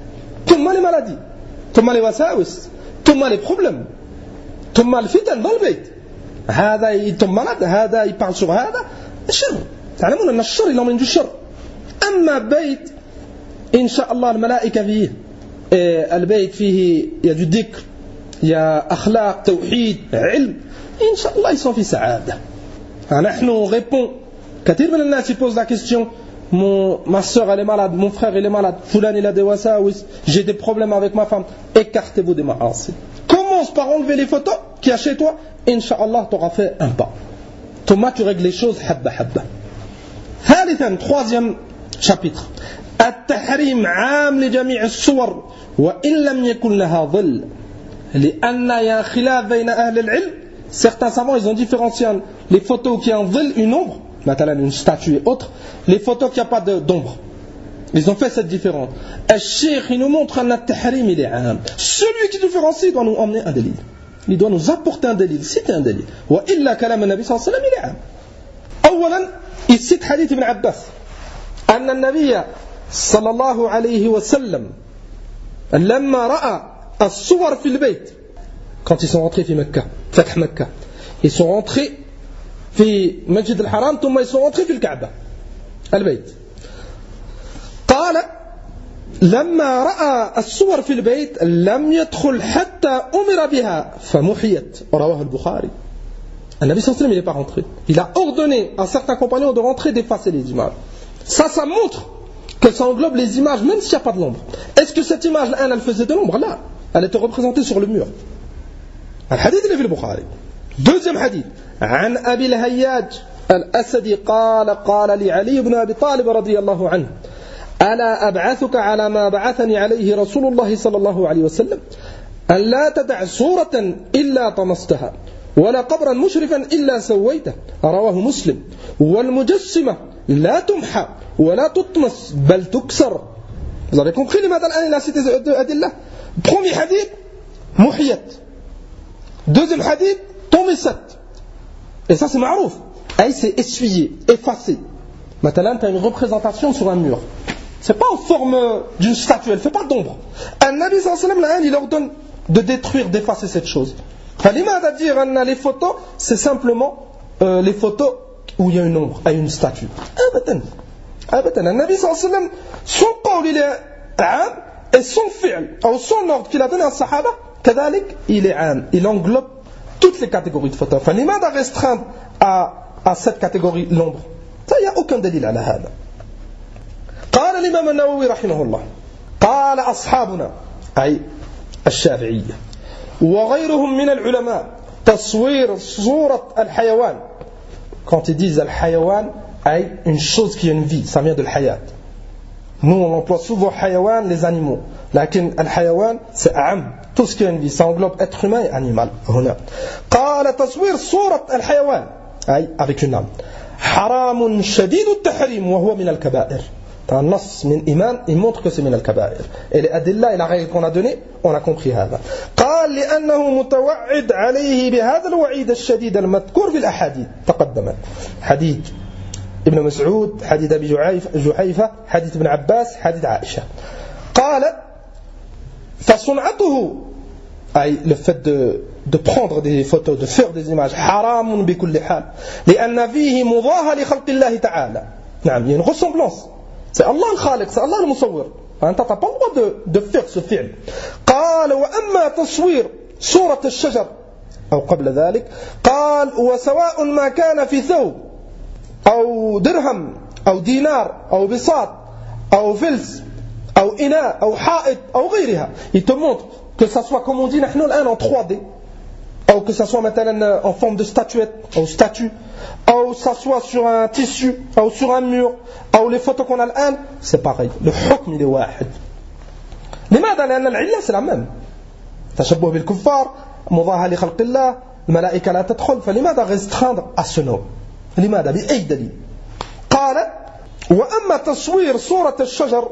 ثم les maladies, ثم les wasawis, ثم les problèmes, ثم الفتن dans le بيت. هذا يتم مرض, هذا يبارل sur هذا الشر. تعلمون أن الشر يلوم من الشر. أما بيت إن شاء الله الملائكة فيه, البيت فيه يا ذكر, يا أخلاق, توحيد, علم, إن شاء الله ils sont في سعادة. نحن on répond, كثير من الناس posent la question, ma soeur elle est malade, mon frère il est malade, Foulan il a des wasawis, j'ai des problèmes avec ma femme. Écartez-vous des ma'asi. Commence par enlever les photos qu'il y a chez toi. Inch'Allah, tu auras fait un pas. Thomas, tu règles les choses habba habba. ثالثا, troisième chapitre. التحريم عام لجميع الصور وإن لم يكن لها ظل لأن يا خلاف بين أهل العلم. Certains savants ils ont différencié les photos qui ont ظل, une ombre, مثلا une statue et autre, les photos qui n'ont pas d'ombre. Ils ont fait cette différence. الشيخ il nous montre أن التحريم il est عام. Celui qui différencie doit nous emmener un délit. Il doit nous apporter un délit, citer un délit. وإلا كلام النبي صلى الله عليه وسلم il est عام. أولا il cite hadith ibn Abbas أن النبي صلى الله عليه وسلم لما رأى الصور في البيت, quand ils sont rentrés في مكة, فتح مكة, ils sont rentrés في مسجد الحرام ثم ils sont rentrés في الكعبة البيت. قال لما رأى الصور في البيت لم يدخل حتى أمر بها فمحيت. رواه البخاري. النبي صلى الله عليه وسلم il n'est pas rentré. Il a ordonné à certains compagnons de rentrer, d'effacer les images. Ça montre que ça englobe les images même s'il n'y a pas de l'ombre. Est-ce que cette image là elle faisait de l'ombre? Là, elle était représentée sur le mur. الحديث اللي في البخاري. Deuxième hadith. عن أبي الهياج الأسدي قال لعلي بن أبي طالب رضي الله عنه ألا أبعثك على ما بعثني عليه رسول الله صلى الله عليه وسلم أن لا تدع صورة إلا طمستها ولا قبرا مشرفا إلا سويته. رواه مسلم. والمجسمة لا تمحى ولا تطمس بل تكسر. Vous avez compris لماذا الآن il a cité deux adillah? Premier hadith, muhiyat. Deuxième hadith, tomisat. Et ça c'est ma'rouf. C'est essuyé, effacé. Maintenant tu as une représentation sur un mur. C'est pas en forme d'une statue, elle ne fait pas d'ombre. Un Nabi sallallahu alayhi wa sallam, il ordonne de détruire, d'effacer cette chose. L'imam dire les photos, c'est simplement les photos où il y a une ombre, il y a une statue. Abadan. Un Nabi sallallahu alayhi wa sallam, son qawl il est âme, et son fi'l, ou son ordre qu'il a donné à Sahaba, kadalik, il est âme. Il englobe toutes les catégories de photos. L'imam a restreint à cette catégorie l'ombre. Ça, il n'y a aucun délit à la hada. قال الإمام النووي رحمه الله قال أصحابنا أي الشافعية وغيرهم من العلماء تصوير صورة الحيوان. Quand ils disent الحيوان أي une chose qui a une vie, ça vient de الحياة. Nous on emploie souvent حيوان les animaux, لكن الحيوان c'est أعم, tout ce qui a une vie, ça englobe être humain et animal. هنا قال تصوير صورة الحيوان أي avec une âme حرام شديد التحريم وهو من الكبائر. un nas min iman, il montre que c'est min al-kaba'ir. Et les adilla et la règle qu'on a donnée, on a compris هذا. قال لأنه متوعد عليه بهذا الوعيد الشديد المذكور في الأحاديث تقدمت. حديث ابن مسعود، حديث أبي جحيفة، حديث ابن عباس، حديث عائشة. قال فصنعته أي le fait de prendre des photos, de faire des images حرام بكل حال لأن فيه مضاهى لخلق الله تعالى. نعم, il y a une ressemblance. C'est Allah le Khaliq, c'est Allah le Musawwir. أنت t'as pas le droit de faire ce fi'l. قال وأما تصوير صورة الشجر أو قبل ذلك قال وسواء ما كان في ثوب أو درهم أو دينار أو بساط أو فلس أو إناء أو حائط أو غيرها. Il te montre que ça soit comme on dit نحن الآن en 3D ou que ça soit maintenant en forme de statuette ou statue ou ça soit sur un tissu ou sur un mur ou les photos qu'on a الآن, c'est pareil, le hukm il est واحد. لماذا؟ لأن العلة c'est la même. تشبه بالكفار, مضاهى لخلق الله, الملائكة لا تدخل, فلماذا restreindre à ce nom؟ لماذا؟ بأي دليل؟ قال وأما تصوير صورة الشجر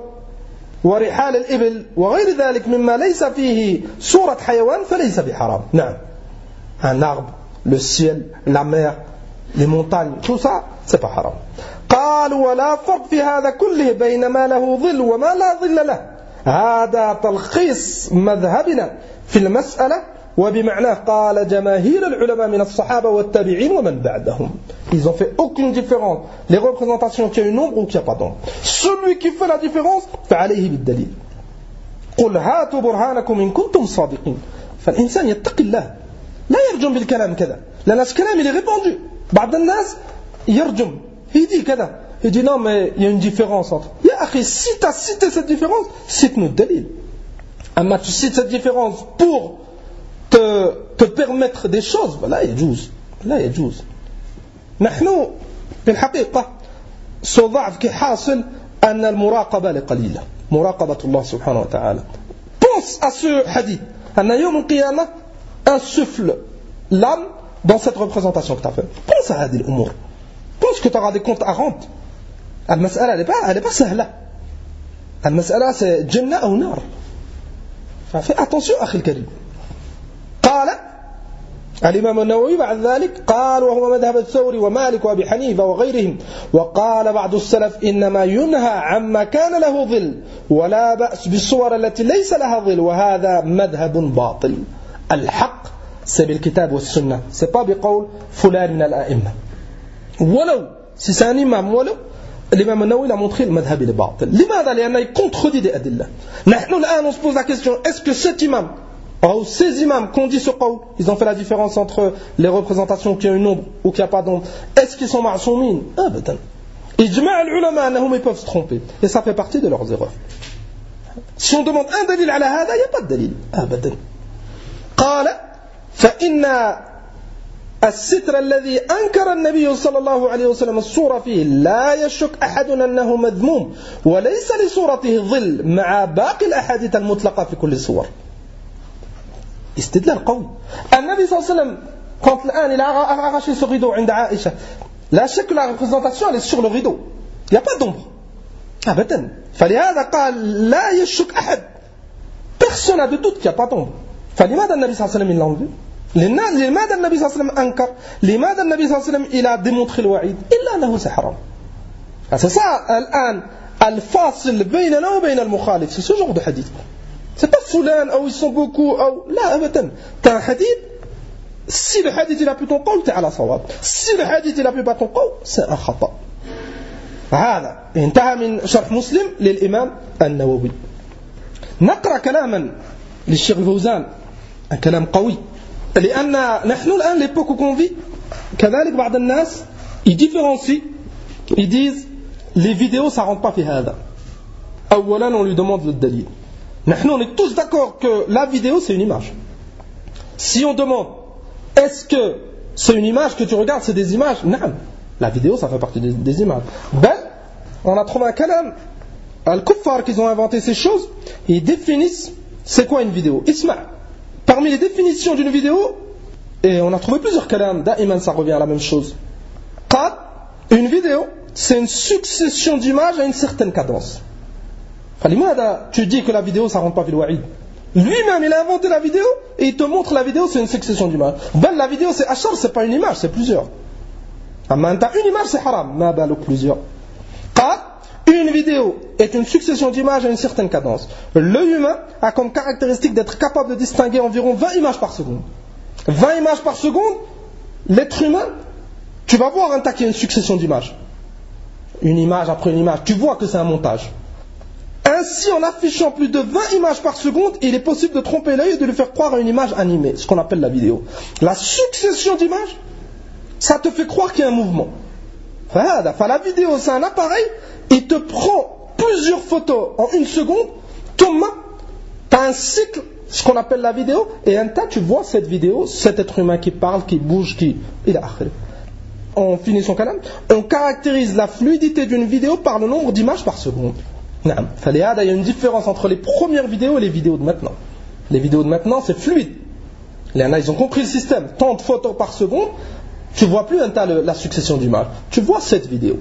ورحال الإبل وغير ذلك مما ليس فيه صورة حيوان فليس بحرام. نعم, un arbre, le ciel, la mer, les montagnes, tout ça, c'est pas haram. قال ولا فرق في هذا كله بين ما له ظل وما لا ظل له. هذا تلخيص مذهبنا في المسألة وبمعناه قال جماهير العلماء من الصحابة والتابعين ومن بعدهم. Ils ont fait aucune différence. Les représentations qu'il y a une ombre ou qu'il n'y a pas d'ombre. Celui qui fait la différence, فعليه بالدليل. قل هاتوا برهانكم إن كنتم صادقين. فالإنسان يتقي الله. لا يرجم بالكلام كذا. لأن ce كلام il est répandu. بعض الناس يرجم. Il dit كذا. Il dit non mais il y a une différence entre. يا أخي si tu as cité cette différence, cite-nous le dalil. أما tu cites cette différence pour te permettre des choses, لا يجوز. لا يجوز. نحن في الحقيقة ضعف كي حاصل أن المراقبة لقليلة. مراقبة الله سبحانه وتعالى. Pense à ce hadith. أن يوم القيامة insuffle l'âme dans cette représentation que tu as fait. Pense à هذه الأمور. Pense que tu auras des comptes à rendre. المسألة elle est pas سهلة. المسألة c'est جنة أو نار. Fais attention أخي الكريم. قال الإمام النووي بعد ذلك قال وهو مذهب الثوري ومالك وأبي حنيفة وغيرهم وقال بعض السلف إنما ينهى عما كان له ظل ولا بأس بالصور التي ليس لها ظل وهذا مذهب باطل. الحق c'est بالكتاب والسنة, c'est pas بقول فلان من الأئمة. ولو si c'est un imam, ولو l'imam النووي a montré le madhab il est باطل. لماذا؟ لأنه contredit des adillah. نحن الآن on se pose la question, est-ce que cet imam ou ces imams qu'on dit ce qawl, ils ont fait la différence entre les représentations qui ont une ombre ou qui a pas d'ombre, est-ce qu'ils sont ma'soumines? Abadan. Ijma' al-ulama annahum ils peuvent se tromper et ça fait partie de leurs erreurs. Si on demande un dalil ala hada, il n'y a pas de dalil. Abadan. قال فإن الستر الذي أنكر النبي صلى الله عليه وسلم الصورة فيه لا يشك أحد أنه مذموم وليس لصورته ظل مع باقي الأحاديث المطلقة في كل الصور. استدلال قوي. النبي صلى الله عليه وسلم quand الآن il a arraché ce rideau عند عائشة, لا شك la représentation elle est sur le rideau, il n'y a pas d'ombre. أبدا. فلهذا قال لا يشك أحد, personne n'a de doute qu'il n'y a pas d'ombre. فلماذا النبي صلى الله عليه وسلم il l'a enlevé? لماذا النبي صلى الله عليه وسلم أنكر؟ لماذا النبي صلى الله عليه وسلم il a démontré le wa'id? إلا أنه c'est haram. C'est ça الآن الفاصل بيننا وبين المخالف, c'est ce genre de hadith. C'est pas fulan, ou ils sont beaucoup, ou là, abadan. T'as un hadith, si le hadith il a pu ton qawl, t'es à la sawab. Si le hadith il a pu pas ton qawl, c'est un khata. هذا انتهى من شرح مسلم للإمام النووي. نقرأ كلاما للشيخ الفوزان, un كلام قوي. لأن نحن الآن l'époque où on vit, كذلك بعض الناس ils différencient, ils disent les vidéos ça rentre pas في هذا. أولا on lui demande le dalil. Nous, on est tous d'accord que la vidéo c'est une image. Si on demande est-ce que c'est une image que tu regardes, c'est des images? Non, la vidéo ça fait partie des images. Ben, on a trouvé un kalam al-kuffar qu'ils ont inventé ces choses, ils définissent c'est quoi une vidéo. Isma', parmi les définitions d'une vidéo, et on a trouvé plusieurs kalam, da'iman ça revient à la même chose. Qad, une vidéo c'est une succession d'images à une certaine cadence. Tu dis que la vidéo ça rentre pas fil wa'id. Lui-même il a inventé la vidéo et il te montre la vidéo c'est une succession d'images. Ben la vidéo c'est ashar, c'est pas une image, c'est plusieurs. Amma t'as une image c'est haram, ma balou plusieurs. Une vidéo est une succession d'images à une certaine cadence. L'œil humain a comme caractéristique d'être capable de distinguer environ 20 images par seconde. 20 images par seconde, l'être humain, tu vas voir un tas qui est une succession d'images. Une image après une image, tu vois que c'est un montage. Ainsi, en affichant plus de 20 images par seconde, il est possible de tromper l'œil et de lui faire croire à une image animée, ce qu'on appelle la vidéo. La succession d'images, ça te fait croire qu'il y a un mouvement. La vidéo, c'est un appareil, il te prend plusieurs photos en une seconde, tu as un cycle, ce qu'on appelle la vidéo, et un tas, tu vois cette vidéo, cet être humain qui parle, qui bouge, On finit son kalam. On caractérise la fluidité d'une vidéo par le nombre d'images par seconde. Il y a une différence entre les premières vidéos et les vidéos de maintenant. Les vidéos de maintenant, c'est fluide. Ils ont compris le système. Tant de photos par seconde, tu ne vois plus la succession d'images. Tu vois cette vidéo.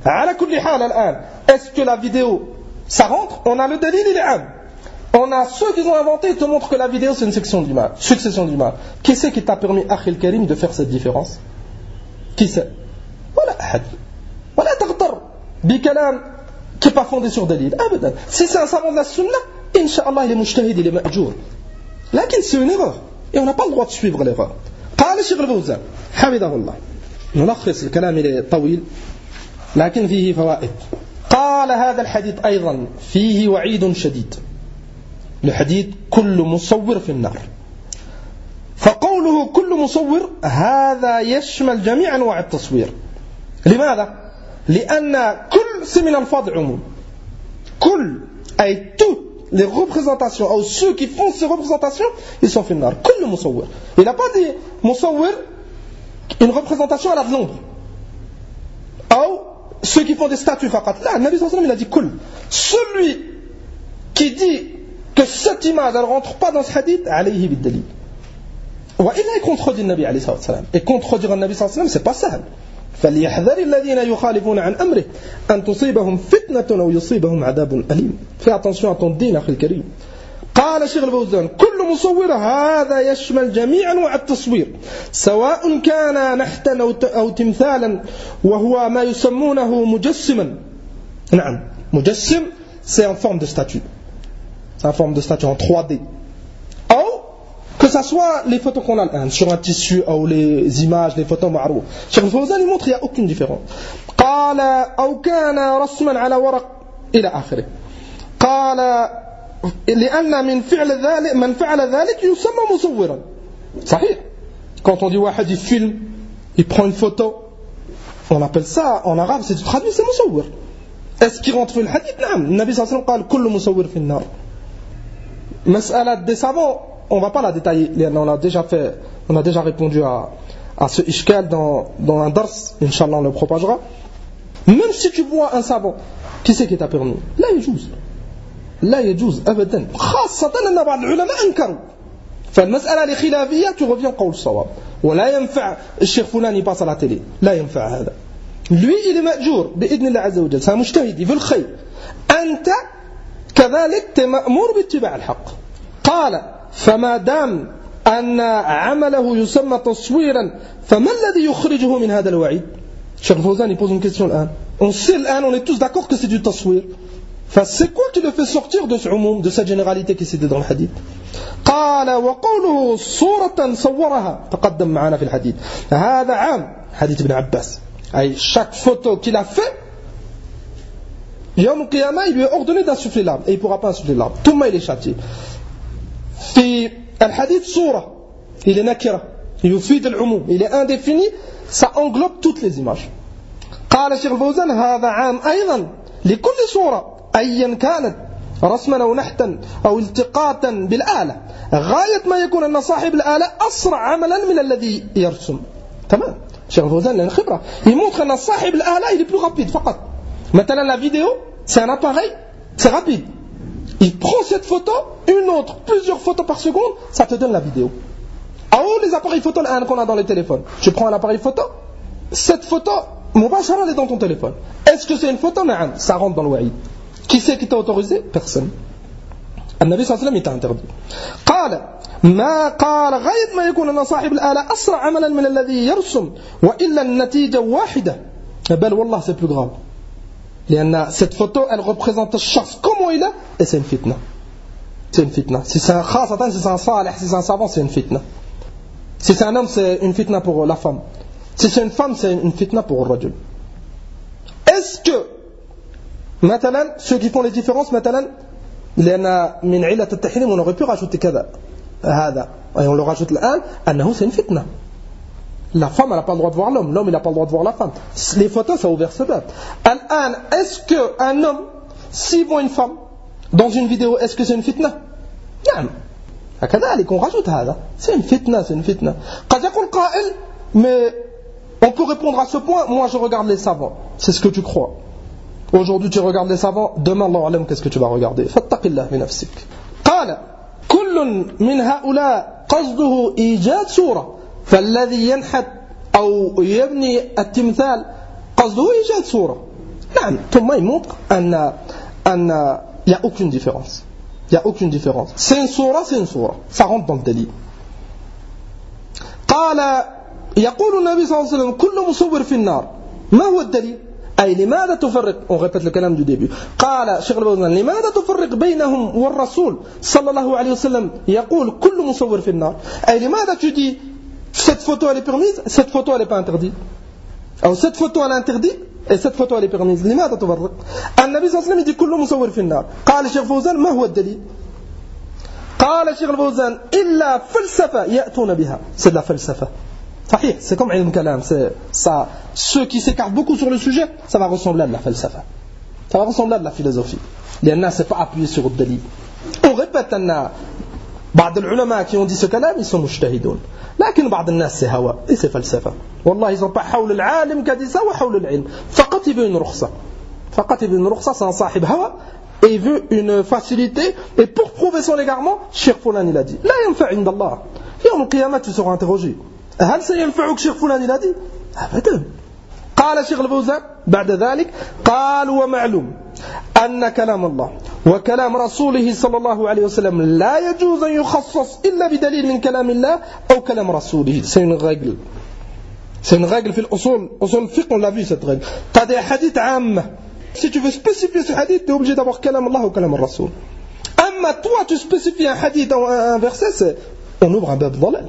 Est-ce que la vidéo, ça rentre? On a le dalil, il est am. On a ceux qui ont inventé, ils te montrent que la vidéo, c'est une succession d'images. Qui c'est qui t'a permis, Akhil Karim, de faire cette différence? Qui c'est? Voilà, taghtar, bikalam, qui n'est pas fondé sur dalil. Si c'est un savant de la sunna, Inch'Allah, il est mujtahid, il est ma'jour. Là, c'est une erreur. Et on n'a pas le droit de suivre l'erreur. قال الشيخ الفوزان حفظه الله نلخص الكلام طويل لكن فيه فوائد. قال هذا الحديث أيضا فيه وعيد شديد. الحديث كل مصور في النار. فقوله كل مصور هذا يشمل جميع أنواع التصوير. لماذا؟ لأن كل c'est من الفاظ عموم. كل أي toutes les représentations ou ceux qui font ces représentations ils sont في النار. كل مصور. Il n'a pas dit مصور une représentation à la de l'ombre. Ou ceux qui font des statues faqat. Là, le Nabi sallallahu alayhi wa sallam il a dit كل. Celui qui dit que cette image elle ne rentre pas dans ce hadith عليه بالدليل. وإلا il contredit le Nabi alayhi salam. Et contredire le Nabi sallallahu alayhi wa sallam c'est pas simple. فليحذر الذين يخالفون عن أمره أن تصيبهم فتنة أو يصيبهم عذاب أليم. Fais attention à ton دين أخي الكريم. قال الشيخ الفوزان كل مصور هذا يشمل جميع أنواع التصوير سواء كان نحتا أو تمثالا وهو ما يسمونه مجسما. نعم مجسم c'est en forme de statue. C'est en forme de statue en 3D. Que ce soit les photos qu'on a sur un tissu ou les images, les photos معروف. Cheikh Al-Fawzan il montre qu'il n'y a aucune différence. قال أو كان رسما على ورق إلى آخره. قال لأن من فعل ذلك يسمى مصورا. صحيح. Quand on dit واحد il filme, il prend une photo, on appelle ça en arabe, c'est traduit, c'est مصور. Est-ce qu'il rentre dans le hadith? نعم. النبي صلى الله عليه وسلم قال كل مصور في النار. مسألة des savants. On ne va pas la détailler, on a déjà répondu à ce ishkal dans un dars, Inch'Allah on le propagera. Même si tu vois un savant, qui c'est qui t'a permis? لا يجوز أبدا خاصة أن بعض العلماء أنكروا فالمسألة لخلافية tu reviens قول الصواب ولا ينفع الشيخ فلان يباص على تélé لا ينفع هذا lui il est مأجور بإذن الله عز وجل c'est un مجتهد في الخير أنت كذلك مأمور باتباع الحق قال فما دام أن عمله يسمى تصويرا فما الذي يخرجه من هذا الوعيد Cheikh Fawzan il pose une question الآن on sait الآن on est tous d'accord que c'est du taswir c'est quoi qui le fait sortir de ce umum de cette généralité qui est citée dans le hadith قال وقوله صورة صورها تقدم معنا في الحديث هذا عام حديث ابن عباس أي chaque photo qu'il a fait يوم القيامة il lui est ordonné d'insuffler l'arbre et il ne pourra pas insuffler l'arbre tout le monde il est châtié في الحديث صورة il est nakira يفيد العموم il est indéfini ça englobe toutes les images قال الشيخ الفوزان هذا عام أيضا لكل صورة أيا كانت رسما أو نحتا أو التقاطا بالآلة غاية ما يكون أن صاحب الآلة أسرع عملا من الذي يرسم تمام الشيخ الفوزان لأن خبرة il montre أن صاحب الآلة il est plus rapide فقط مثلا la vidéo c'est un appareil c'est rapide il prend cette photo, une autre, plusieurs photos par seconde, ça te donne la vidéo. Ah, les appareils photo qu'on a dans les téléphones. Je prends un appareil photo, cette photo, مباشرة elle est dans ton téléphone. Est-ce que c'est une photo? نعم, ça rentre dans le wa'id. Qui c'est qui t'a autorisé? Personne. النبي صلى الله عليه وسلم est interdit. قال ما قال غير ما يكون أن صاحب الآلة أسرع عملا من الذي يرسم وإلا النتيجة واحدة. بل والله c'est plus grave. لأن cette photo elle représente الشخص comment il est et c'est une fitna. C'est une fitna. Si c'est un khasatan, si c'est un salih, si c'est un savant, c'est une fitna. Si c'est un homme, c'est une fitna pour la femme. Si c'est une femme, c'est une fitna pour le rajul. Est-ce que مثلا ceux qui font les différences مثلا لأن من علة التحريم on aurait pu rajouter كذا هذا et on le rajoute الآن أنه c'est une fitna. La femme elle n'a pas le droit de voir l'homme, l'homme il n'a pas le droit de voir la femme. Les photos ça a ouvert ce bab. الآن est-ce qu'un homme s'il voit une femme dans une vidéo est-ce que c'est une fitna? نعم كذلك on rajoute هذا c'est une fitna, c'est une fitna. قد يقول قائل mais on peut répondre à ce point moi je regarde les savants, c'est ce que tu crois. Aujourd'hui tu regardes les savants, demain Allah alam qu'est-ce que tu vas regarder. فاتق الله بنفسك. قال كل من هؤلاء قصده إيجاد صورة فالذي ينحت أو يبني التمثال قصده إيجاد صورة. نعم ثم il montre أن il n'y a aucune différence. Il n'y a aucune différence. C'est une soura, c'est une soura. Ça rentre dans le délit. قال يقول النبي صلى الله عليه وسلم كل مصور في النار. ما هو الدليل؟ أي لماذا تفرق؟ On répète le kalam du début. قال شيخ البوزان لماذا تفرق بينهم والرسول صلى الله عليه وسلم يقول كل مصور في النار. أي لماذا tu dis cette photo elle est permise, cette photo elle n'est pas interdite. أو cette photo elle est interdite et cette photo elle est permise. لماذا تفرق؟ النبي صلى الله عليه وسلم يقول كل مصور في النار. قال الشيخ البوزان ما هو الدليل؟ قال الشيخ البوزان إلا فلسفة يأتون بها. C'est de la falsafa. صحيح, c'est comme ilm kalam, c'est ça. Ceux qui s'écartent beaucoup sur le sujet, ça va ressembler à de la falsafa. Ça va ressembler à de la philosophie. لأن c'est pas appuyé sur le dalil. On répète أن بعض العلماء qui ont dit ce kalam, ils sont مجتهدون. لكن بعض الناس c'est hawa et c'est falsafa. والله ils ont pas حول العالم qui a dit ça ou حول العلم. فقط il veut une رخصة. فقط il veut une رخصة, c'est un صاحب hawa et il veut une facilité et pour prouver son égarement, Cheikh Foulan il a dit. لا ينفع عند الله. يوم القيامة tu seras interrogé. هل سينفعك شيخ فلان إلى دي؟ أبدا. قال شيخ الفوزان بعد ذلك قال ومعلوم أن كلام الله وكلام رسوله صلى الله عليه وسلم لا يجوز أن يخصص إلا بدليل من كلام الله أو كلام رسوله. C'est une règle. C'est une règle في الأصول. أصول الفقه on l'a vu cette règle. Tu as des hadiths عامة. Si tu veux spécifier ce hadith, tu es obligé d'avoir كلام الله ou كلام الرسول. أما toi tu spécifies un hadith ou un verset, on ouvre un bab ضلال.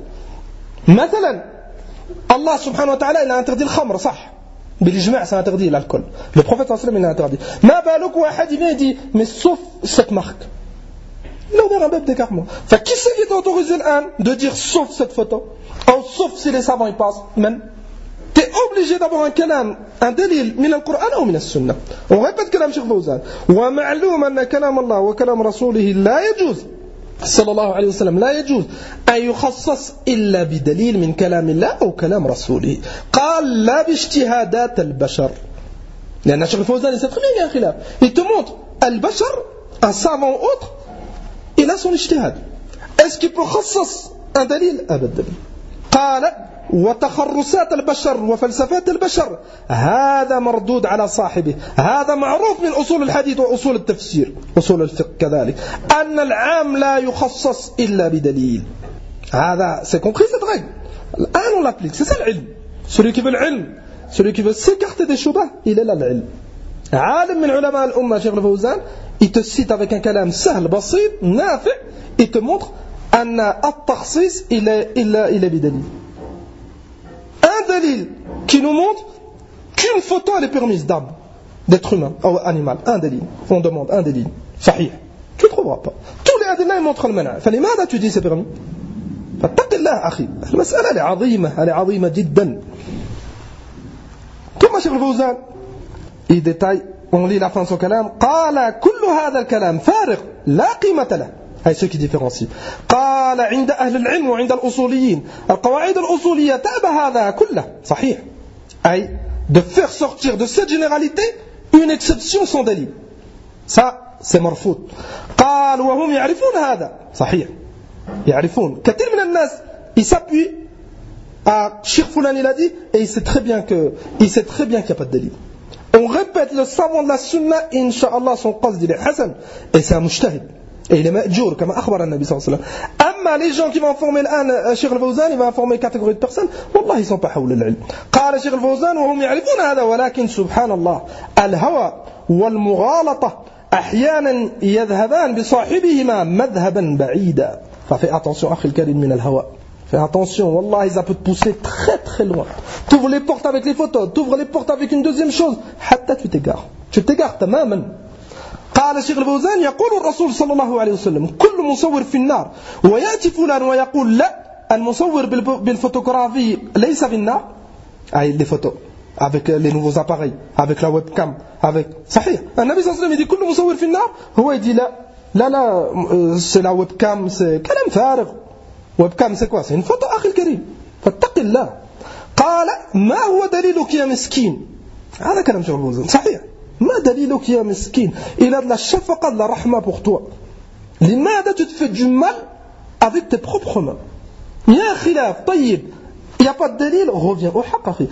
مثلا الله سبحانه وتعالى il a interdit le khamr صح بالإجماع c'est interdit l'alcool. Le prophète صلى الله عليه وسلم il a interdit. ما بالك واحد vient et dit mais sauf cette marque. Il a ouvert un bab d'écartement. Qui c'est qui est autorisé الآن de dire sauf cette photo ou sauf si les savants y passent même. Tu es obligé d'avoir un kalam, un dalil من القرآن أو من السنة. On répète كلام شيخ فوزان ومعلوم أن كلام الله وكلام رسوله لا يجوز صلى الله عليه وسلم لا يجوز أن يخصص إلا بدليل من كلام الله أو كلام رسوله. قال لا باجتهادات البشر. لأن الشيخ الفوزان il sait très bien qu'il y a un khilaf. Il te montre البشر, un savant ou autre, il a son ijtihad. Est-ce qu'il peut خصص un دليل؟ أبدا. قال وتخرصات البشر وفلسفات البشر هذا مردود على صاحبه. هذا معروف من أصول الحديث وأصول التفسير أصول الفقه كذلك أن العام لا يخصص إلا بدليل. هذا c'est compris cette règle. الآن on l'applique, c'est ça l'ilm. Celui qui veut l'ilm, celui qui veut s'écarter des shubhas, il est là l'ilm. عالم من علماء الأمة شيخ الفوزان il te cite avec un kalam سهل بسيط نافع, il te montre أن التخصيص il est بدليل. Un dalil qui nous montre qu'une photo elle est permise d'âme, d'être humain ou animal. Un dalil. On demande un dalil. Sahih. Tu ne trouveras pas. Tous les adillahs ils montrent le mana'. فلماذا tu dis c'est permis? فاتق الله أخي. المسألة عظيمة جدا. ثم شيخ الفوزان il détaille, on lit la fin de son kalam. قال كل هذا الكلام فارغ لا قيمة له. هاي ceux qui différencient. قال عند أهل العلم وعند الأصوليين القواعد الأصولية تأبى هذا كله. صحيح. أي de faire sortir de cette généralité une exception sans dalil. Ça c'est مرفوض. قال وهم يعرفون هذا. صحيح. يعرفون. كثير من الناس ils s'appuient Cheikh Foulan il a dit, et il sait très bien qu'il n'y a pas de dalil. On répète le savant de la sunna, Inch'Allah son qasd il est hasan, et c'est un mujtahid. Et il est ma'jour, comme akhbar an-nabi sallallahu alayhi wa sallam. Amma les gens qui vont former l'an, Cheikh al-Fawzan, il va former une catégorie de personnes, wallah ils ne sont pas hawla al-ilm. قال Cheikh al-Fawzan, وهم يعرفون هذا, ولكن سبحان الله, الهوى والمغالطة أحيانا يذهبان بصاحبهما مذهبا بعيدا. Fais attention, أخي الكريم, من الهوى. Fais attention, wallah, ça peut te pousser très très loin. Tu ouvres les portes avec les photos, tu ouvres les portes avec une deuxième chose, حتى tu t'égares. Tu t'égares تماما. قال الشيخ الفوزان يقول الرسول صلى الله عليه وسلم كل مصور في النار ويأتي فلان ويقول لا المصور بالفوتوغرافي ليس في النار. أي les photos avec les nouveaux appareils, avec la webcam, avec صحيح. النبي صلى الله عليه وسلم يقول كل مصور في النار, هو يدي لا c'est la webcam, c'est كلام فارغ. webcam c'est quoi? C'est une photo أخي الكريم. فاتق الله. قال ما هو دليلك يا مسكين؟ هذا كلام شيخ الفوزان صحيح. ما دليلك يا مسكين؟ Il a de la shafaqa, de la rahma pour toi. لماذا tu te fais du mal avec tes propres mains? Il y a un khilaf, طيب. Il n'y a pas de dalil, reviens au haqq أخي.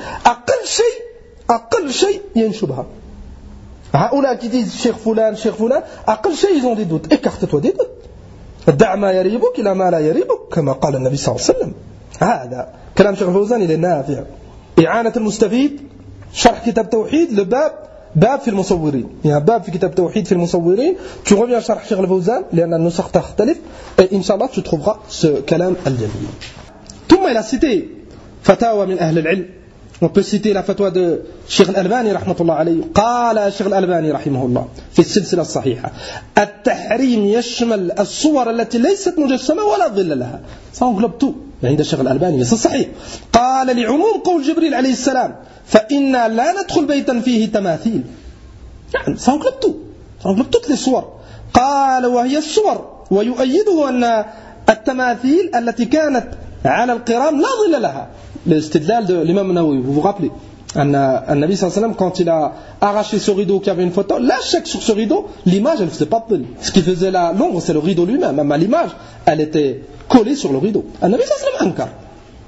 أقل شيء il y a une shubha. هؤلاء qui disent Cheikh Foulan, أقل شيء ils ont des doutes. Écarte-toi des doutes. دع ما يريبك إلى ما لا يريبك كما قال النبي صلى الله عليه وسلم. هذا كلام شيخ الفوزان il est نافع. إعانة المستفيد شرح كتاب توحيد باب في المصورين. Il y a un bab في كتاب توحيد في المصورين. Tu reviens شرح شيخ الفوزان لأن النسخ تختلف et إنشاءالله tu trouveras ce كلام الجميل. ثم il a cité فتاوى من أهل العلم. On peut citer la fatwa de Cheikh Al-Albani رحمة الله عليه. قال Cheikh Al-Albani رحمه الله في السلسلة الصحيحة التحريم يشمل الصور التي ليست مجسمة ولا ظل لها. Ça englobe tout عند Cheikh Al-Albani, c'est صحيح. قال لعموم قول جبريل عليه السلام فإنا لا ندخل بيتا فيه تماثيل. يعني ça englobe tout, ça englobe toutes les صور. قال وهي الصور ويؤيده أن التماثيل التي كانت على القرام لا ظل لها. L'istidlal de l'imam Nawawi, vous vous rappelez, An-Nabi sallallahu alayhi wa sallam, quand il a arraché ce rideau qui avait une photo, la chèque sur ce rideau, l'image elle ne faisait pas de dhil. Ce qui faisait l'ombre c'est le rideau lui-même, même l'image elle était collée sur le rideau. An-Nabi sallallahu alayhi wa sallam ankar.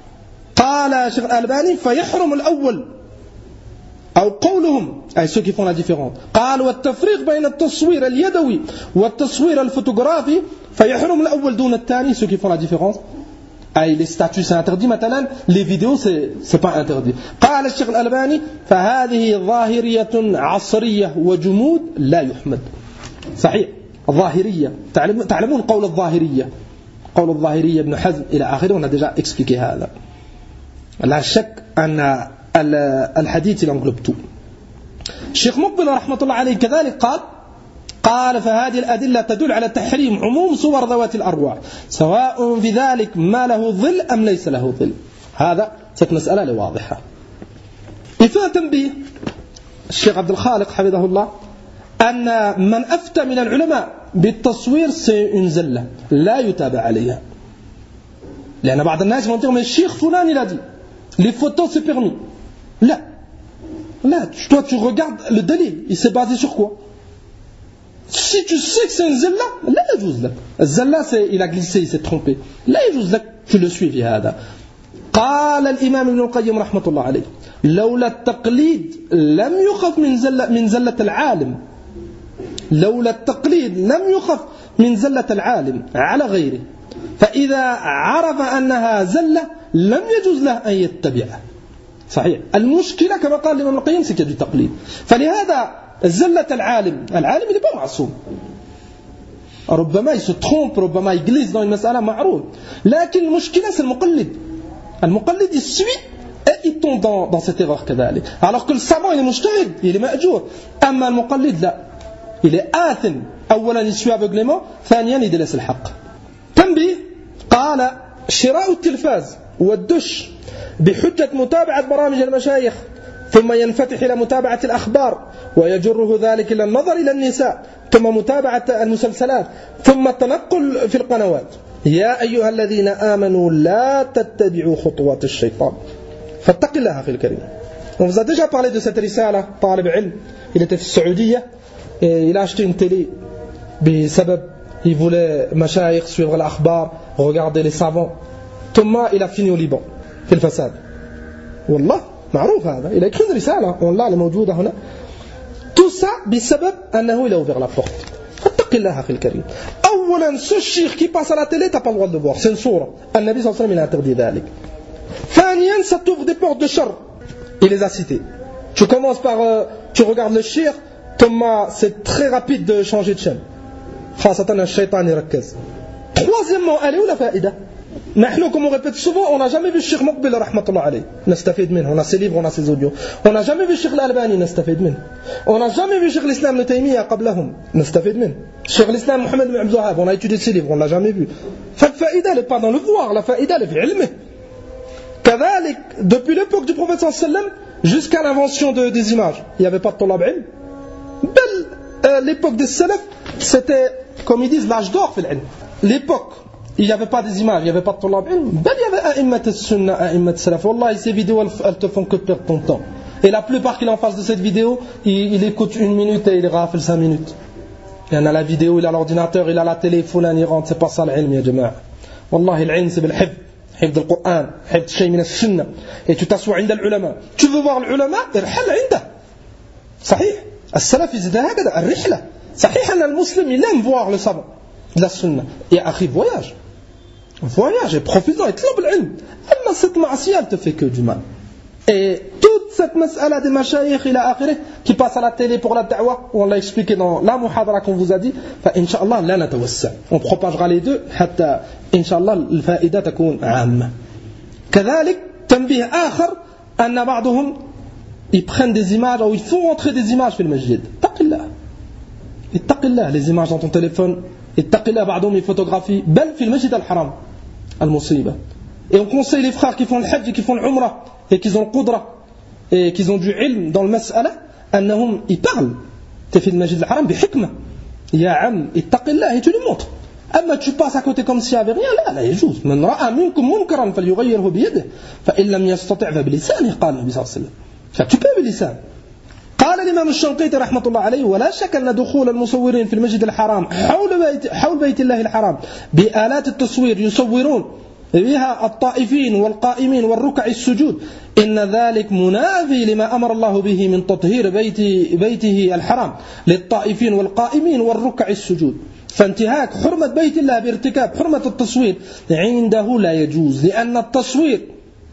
قال شيخ الألباني فيحرم الأول أو قولهم أي ceux qui font la différence. قال والتفريق بين التصوير اليدوي والتصوير الفوتوغرافي فيحرم الأول دون الثاني, ceux qui font la différence. أي les statues c'est interdit, maintenant les vidéos c'est pas interdit. قال الشيخ الألباني فهذه ظاهرية عصرية وجمود لا يحمد. صحيح الظاهرية, تعلمون قول الظاهرية ابن حزم إلى آخره, on a déjà expliqué هذا. لا شك أن الحديث ينقلب tout. الشيخ مقبل رحمة الله عليه كذلك قال فهذه الأدلة تدل على تحريم عموم صور ذوات الأرواح سواء في ذلك ما له ظل أم ليس له ظل. هذا ست مسألة واضحة. إذا تنبيه الشيخ عبد الخالق حفظه الله أن من أفتى من العلماء بالتصوير سينزل لا يتابع عليها, لأن بعض الناس يقولون الشيخ فلان il a dit les photos c'est permis. Là toi tu regardes le dalil, il s'est basé sur quoi? Si tu sais que c'est un zalla, لا يجوز لك. الزلا il a glissé, il s'est trompé. لا يجوز لك tu le suis في هذا. قال الإمام ابن القيم رحمة الله عليه لولا التقليد لم يخف من زلة العالم. لولا التقليد لم يخف من زلة العالم على غيره, فإذا عرف أنها زلة لم يجوز له أن يتبعها. صحيح المشكلة كما قال الإمام القيم c'est qu'il y a du تقليد. فلهذا زلة العالم il n'est pas معصوم, ربما il se trompe, ربما il glisse dans une مسألة معروف, لكن المشكلة c'est المقلد il suit et il tombe dans cette erreur كذلك, alors que le savant il est مجتهد, il est مأجور. أما المقلد لا, il est آثم, أولا il suit aveuglément, ثانيا il délaisse الحق. تنبيه قال شراء التلفاز والدش بحجة متابعة برامج المشايخ ثم ينفتح إلى متابعة الأخبار ويجره ذلك إلى النظر إلى النساء ثم متابعة المسلسلات ثم التنقل في القنوات. يا أيها الذين آمنوا لا تتبعوا خطوات الشيطان فاتق الله أخي الكريم. On vous a déjà parlé de cette risala, طالب علم, il était في السعودية, il a acheté une télé بسبب il voulait مشايخ suivre l'أخبار, regarder les savants. ثم il a fini au Liban. في الفساد والله معروف هذا il a écrit une رسالة والله الموجودة هنا tout ça بسبب أنه il a ouvert la porte فاتق الله أخي الكريم أولا ce chic qui passe à la télé t'as pas le droit de le voir c'est une sourate النبي صلى الله عليه وسلم il a interdit ذلك ثانيا ça t'ouvre des portes de char il les a cités tu commences par tu regardes le shir Thomas c'est très rapide de changer de chaîne خاصة الشيطان يركز troisièmement elle est où la faïda نحن comme on répète souvent on n'a jamais vu le Cheikh Moqbil rahmatullah alayh نستفيد منه on a ses livres on a ses audios on n'a jamais vu le Cheikh Al-Albani نستفيد منه on n'a jamais vu le Cheikh l'Islam Ibn Taymiyyah قبلهم نستفيد منه Cheikh l'Islam Mohammed ibn Abdul Wahhab on a étudié ses livres on l'a jamais vu la faïda elle n'est pas dans le voir la faïda elle est في علمه كذلك depuis l'époque du prophète sallallahu alayhi wa sallam jusqu'à l'invention des images il n'y avait pas de طلاب علم belle l'époque des salaf c'était comme ils disent l'âge d'or في العلم l'époque il n'y avait pas des images, il n'y avait pas de طلاب علم بل il y avait a'immat as-sunnah, a'immat as-salaf wallahi ces vidéos elles te font que perdre ton temps et la plupart qui en face de cette vidéo il écoute 1 minute et il rafle 5 minutes il y en a la vidéo, il a l'ordinateur, il a la télé fulan il rentre, c'est pas ça l'ilm ya jama'a wallahi l'ilm c'est بالحفظ حفظ القرآن حفظ شيء من السنة et tu t'assois عند العلماء tu veux voir العلماء ارحل عنده صحيح السلف يزيد هكذا الرحلة صحيح أن المسلم il aime voir le savant de la sunna et أخي voyage et profite-en et طلب العلم أما cette معصية elle te fait que du mal et toute cette mas'ala des mashayikh إلى آخره qui passe à la télé pour la da'wa on l'a expliqué dans la muhadara qu'on vous a dit فإنشاء لا نتوسع on propagera les deux حتى إن شاء الله الفائدة تكون عامة كذلك تنبيه آخر أن بعضهم ils prennent des images ou ils font entrer des images في المسجد اتق الله les images dans ton téléphone اتق الله بعضهم ils photographient بل في المسجد الحرام المصيبة et on conseille les frères qui font le hajj et qui font l'umrah et qui ont le qudra et qui ont du ilm dans le mas'ala أنهم ils parlent t'es في المسجد الحرام بحكمة يا عم اتق الله et tu lui montres أما tu passes à côté comme s'il n'y avait rien لا يجوز من رأى منكم منكرا فليغيره بيده فإن لم يستطع فبلسانه قال النبي صلى الله عليه وسلم tu peux بلسان قال الإمام الشنقيطي رحمة الله عليه ولا شك أن دخول المصورين في المسجد الحرام حول بيت الله الحرام بآلات التصوير يصورون بها الطائفين والقائمين والركع السجود إن ذلك منافي لما أمر الله به من تطهير بيته الحرام للطائفين والقائمين والركع السجود فانتهاك حرمة بيت الله بارتكاب حرمة التصوير عنده لا يجوز لأن تصوير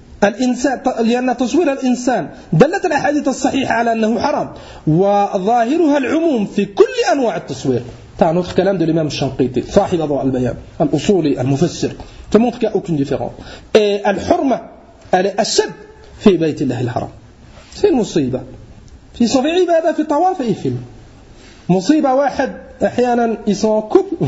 الإنسان دلت الأحاديث الصحيحة على أنه حرام وظاهرها العموم في كل أنواع التصوير تعرف كلام de l'imam الشنقيطي صاحب أضواء البيان الأصولي المفسر te montre qu'il n'y a aucune différence et الحرمة elle est أشد في بيت الله الحرام c'est une مصيبة في صفي عبادة في طواف et film مصيبة واحد أحيانا ils sont en couple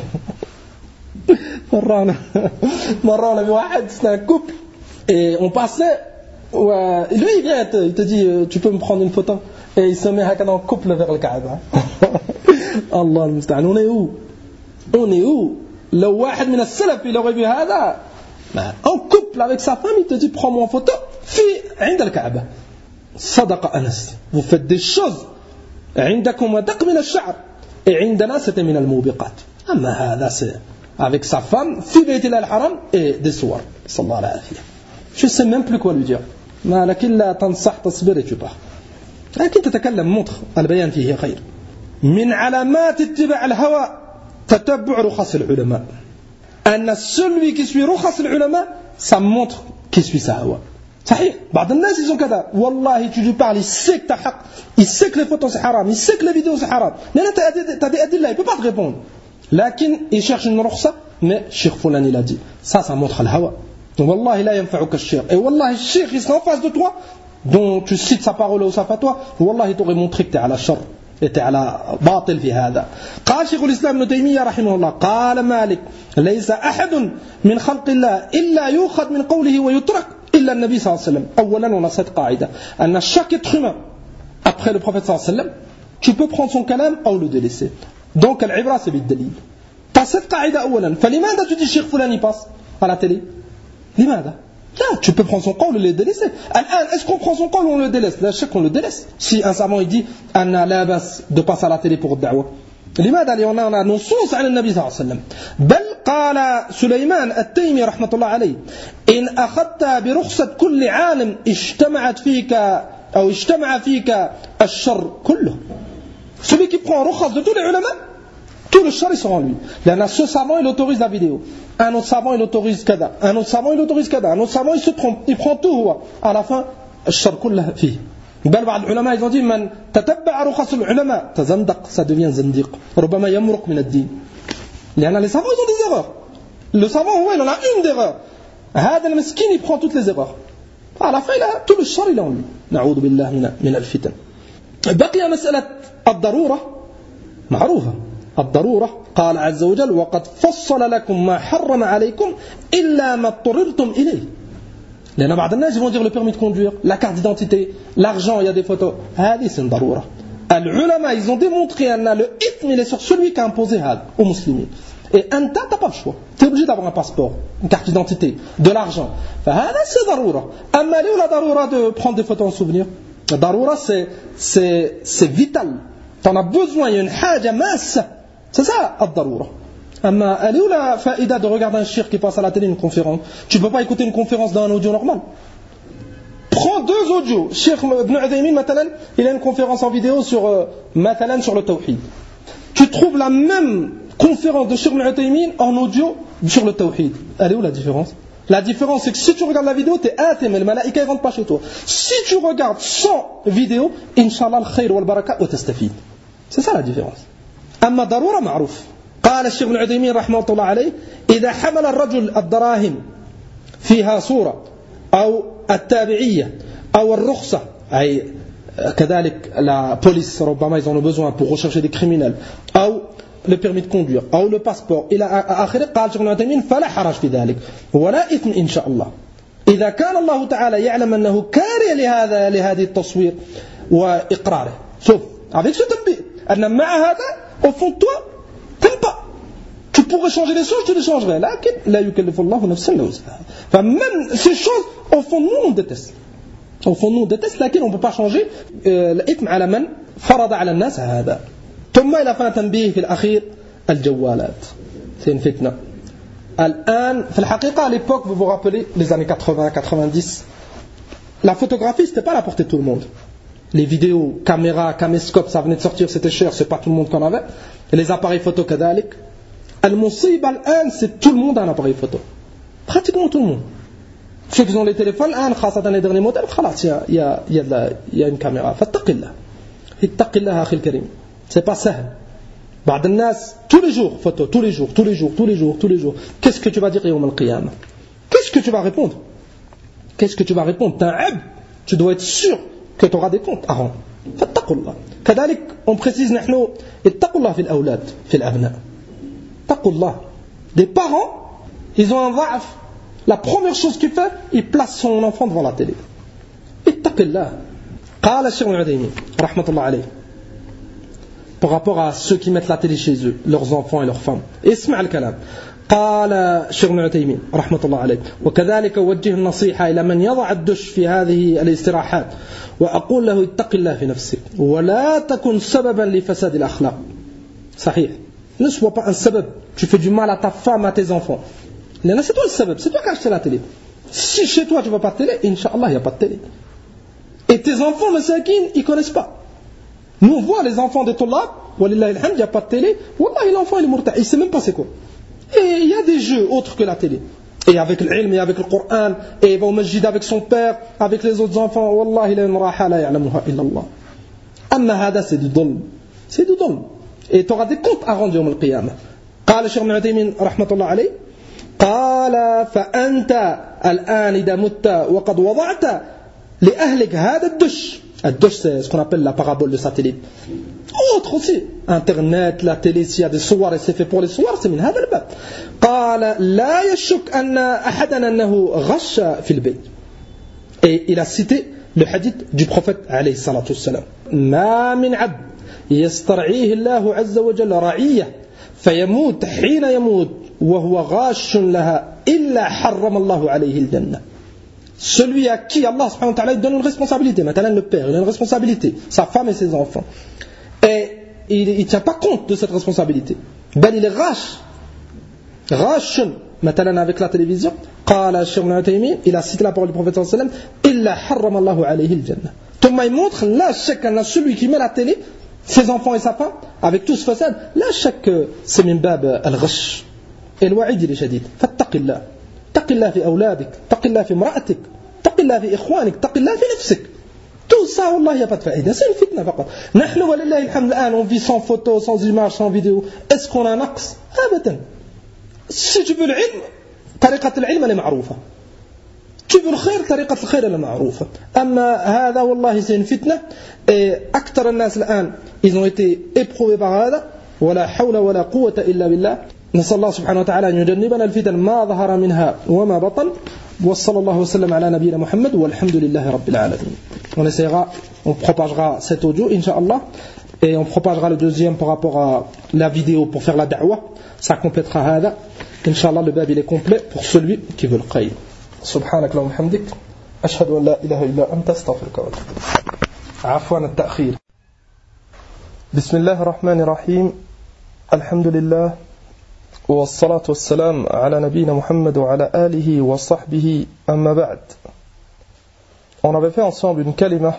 مرة بواحد c'est un couple et on passait lui il vient il te dit tu peux me prendre une photo et il se met en couple vers le Kaaba Allah المستعان on est où لو واحد من السلف il aurait vu هذا en couple avec sa femme il te dit prends-moi en photo في عند الكعبة صدق أنس vous faites des choses عندكم ودق من الشعر et عندنا c'était من الموبقات أما هذا c'est avec sa femme في بيت الله الحرام et des soirs صلى الله عليه وسلم je sais même plus quoi lui dire لكن لا تنصح تصبر et tu pars لكن تتكلم montre البيان فيه خير من علامات اتباع الهوى تتبع رخص العلماء أن celui qui suit رخص العلماء ça montre qu'il suit sa hawa صحيح بعض الناس ils ont كذا والله tu lui parles il sait que t'as حق il sait que les photos c'est haram il sait que les vidéos c'est haram mais là t'as des adillah il peut pas te répondre لكن il cherche une رخصة mais Cheikh Foulan il a dit ça montre le hawa والله لا ينفعك الشيخ et والله الشيخ il sera en face de toi dont tu cites sa parole ou sa fatwa والله t'aurait montré que t'es à la shar et t'es à la باطل في هذا قال شيخ الإسلام ابن تيمية رحمه الله قال مالك ليس أحد من خلق الله إلا يؤخذ من قوله ويترك إلا النبي صلى الله عليه وسلم أولا on a cette قاعدة أن chaque être humain après le prophète صلى الله عليه وسلم tu peux prendre son kalam ou le délaisser donc العبرة c'est بالدليل t'as cette قاعدة أولا فلماذا tu dis Cheikh Foulani passe à la télé لماذا là tu peux prendre son qawl et le délaisser est-ce qu'on prend son qawl ou on le délaisse là chaque on le délaisse si un savant il dit أن لا بأس de passer à la télé pour الدعوة لماذا لأن on a nos sources على النبي صلى الله عليه وسلم بل قال سليمان التيمي رحمة الله عليه إن أخذت برخصة كل عالم اجتمع فيك الشر كله. Celui qui prend rukhas de tous les ulama, tout le shar sera en lui. Là, ce savant il autorise la vidéo, un autre savant il autorise kada, un autre savant il autorise kada, un autre savant il se trompe, il prend tout. À la fin, الشر كله فيه. بل بعض العلماء ils ont dit من تتبع رخص العلماء تزندق, ça devient زنديق. ربما يمرق من الدين. لأن les savants ils ont des erreurs. Le savant il en a une d'erreur. هذا المسكين il prend toutes les erreurs. À la fin il a tout le shar il est en lui. نعوذ بالله من الفتن. بقي مسألة الضرورة معروفة. الضرورة قال عز وجل وقد فصل لكم ما حرم عليكم إلا ما اضطررتم إليه. لأن بعض الناس vont dire le permis de conduire, la carte d'identité, l'argent, il y a des photos. هذه c'est une ضرورة. العلماء ils ont démontré que le ithme il est sur celui qui a imposé هذا aux musulmans. Et un tas t'as pas le choix. Tu es obligé d'avoir un passeport, une carte d'identité, de l'argent. فهذا c'est ضرورة. أما ليه la ضرورة de prendre des photos en souvenir? La ضرورة c'est vital. T'en as besoin, il y a une حاجة ماسة. C'est ça الضرورة. أما elle est où la faïda de regarder un shir qui passe à la télé une conférence? Tu ne peux pas écouter une conférence dans un audio normal. Prends deux audios. Cheikh Ibn Uthaymin, il a une conférence en vidéo sur le tawhid. Tu trouves la même conférence de Cheikh Ibn Uthaymin en audio sur le tawhid. Elle est où la différence? La différence c'est que si tu regardes la vidéo, tu es athim et le malaïka ne rentre pas chez toi. Si tu regardes sans vidéo, Inch'Allah al-khayr wal-baraka wa tastafid. C'est ça la différence. أما ضرورة معروف. قال الشيخ ابن عثيمين رحمه الله عليه إذا حمل الرجل الدراهم فيها صورة أو التابعية أو الرخصة أي كذلك la police ربما ils en ont besoin pour rechercher des criminels أو le permis de conduire أو le passeport إلى آخره قال الشيخ ابن عثيمين فلا حرج في ذلك ولا إثم إن شاء الله إذا كان الله تعالى يعلم أنه كاره لهذه التصوير وإقراره. شوف avec ce تنبيه أن مع هذا au fond de toi t'aimes pas. Tu pourrais changer les choses, tu les changerais. لكن لا يكلف الله نفسا إلا وسعها. Même ces choses, au fond de nous, on déteste. Au fond de nous, on déteste, laquelle on ne peut pas changer. الإثم على من فرض على الناس هذا. ثم إلى فان تنبيه في الأخير الجوالات. C'est une fitna. الآن في الحقيقة à l'époque, vous vous rappelez, les années 80, 90, la photographie, c'était pas à la portée de tout le monde. Les vidéos, caméras, caméscope, ça venait de sortir, c'était cher, c'est pas tout le monde qu'on avait. Et les appareils photo كذلك. المصيبة الآن c'est tout le monde a un appareil photo. Pratiquement tout le monde. Ceux qui ont les téléphones الآن خاصة les derniers modèles خلاص il y a une caméra. فاتق الله. اتق الله أخي الكريم. C'est pas سهل. بعض الناس tous les jours photo, tous les jours. Qu'est-ce que tu vas dire يوم القيامة? Qu'est-ce que tu vas répondre? T'es un abd. Tu dois être sûr que tu auras des comptes à rendre. فاتقوا الله. كذلك on précise نحن اتقوا الله في الأولاد في الأبناء. Des parents, ils ont un ضعف. La première chose qu'il fait, il place son enfant devant la télé. Ittaqillah. قال الشيخ ابن عثيمين رحمة الله عليه par rapport à ceux qui mettent la télé chez eux, leurs enfants et leurs femmes. اسمع الكلام. قال الشيخ ابن عثيمين رحمة الله عليه وكذلك أوجه النصيحة إلى من يضع الدش في هذه الاستراحات وأقول له اتق الله في نفسك ولا تكن سببا لفساد الأخلاق. صحيح. Ne sois pas un sabab. Tu fais du mal à ta femme, à tes enfants. C'est toi le sabab. C'est toi qui as acheté la télé. Si chez toi tu ne vois pas de télé, Inch'Allah, il n'y a pas de télé. Et tes enfants, masakin, ils ne connaissent pas. Nous, on voit les enfants des Tollab, Walillahi alhamd, il n'y a pas de télé. Wallahi, l'enfant, il est murta. Il ne sait même pas c'est quoi. Et il y a des jeux autres que la télé. Et avec l'ilm, et avec le Coran, et il va au masjid avec son père, avec les autres enfants. Wallahi, la raha la ya'lamuha illallah. Amma hada, c'est du dhulm. C'est du dhulm. Et tu auras des comptes à rendre يوم القيامة. قال الشيخ ابن عثيمين رحمة الله عليه قال فأنت الآن إذا مت وقد وضعت لأهلك هذا الدش c'est ce qu'on appelle la parabole de satellite. Autre aussi, internet, la télé, s'il y a des soirs et c'est fait pour les soirs, c'est من هذا الباب. قال لا يشك أن أحدا أنه غش في البيت. Et il a cité le hadith du prophète عليه الصلاة والسلام. ما من عبد يسترعيه الله عز وجل رعية فيموت حين يموت وهو غاش لها إلا حرم الله عليه الجنة. Celui à qui Allah subhanahu wa ta'ala donne une responsabilité, maintenant le père, il a une responsabilité, sa femme et ses enfants, et il ne tient pas compte de cette responsabilité, ben il est râche, غاش مثلا avec la télévision قال الشيخ ابن عثيمين il a cité la parole du prophète صلى الله عليه وسلم إلا حرم الله عليه الجنة. ثم il montre la shak celui qui met la télé ses enfants et sa femme avec tout ce façade لا شك c'est من باب الغش. الوعيد الشديد فاتق الله اتق الله في أولادك اتق الله في امرأتك اتق الله في إخوانك اتق الله في نفسك. Tout ça, والله, il n'y a pas de faïda. C'est une fitna, فقط. نحن ولله الحمد الآن, on vit sans photo, sans image, sans vidéo. Est-ce qu'on a un naqs? أبدا. Si tu veux العلم, طريقة العلم elle est معروفة. Tu veux الخير, طريقة الخير elle est معروفة. أما هذا, والله, c'est une fitna. Et أكثر الناس الآن, ils ont été éprouvés par هذا. ولا حول ولا قوة إلا بالله. نسأل الله سبحانه وتعالى أن يجنبنا الفتن ما ظهر منها وما بطن. وصلى الله وسلم على نبينا محمد والحمد لله رب العالمين. On essaiera, on propagera cet audio, Inch'Allah, et on propagera le deuxième par rapport à la vidéo pour faire la da'wah. Ça complétera hada. Inch'Allah, le bab il est complet pour celui qui veut le khayr. Subhanak Allahumma hamdik. Ashhadu an la ilaha illa anta astaghfiruka wa atubu ilayk. Afwan at-ta'khir. Bismillahir rahmanir rahim. Alhamdulillah. والصلاة والسلام على نبينا محمد وعلى آله وصحبه أما بعد. On avait fait ensemble une kalima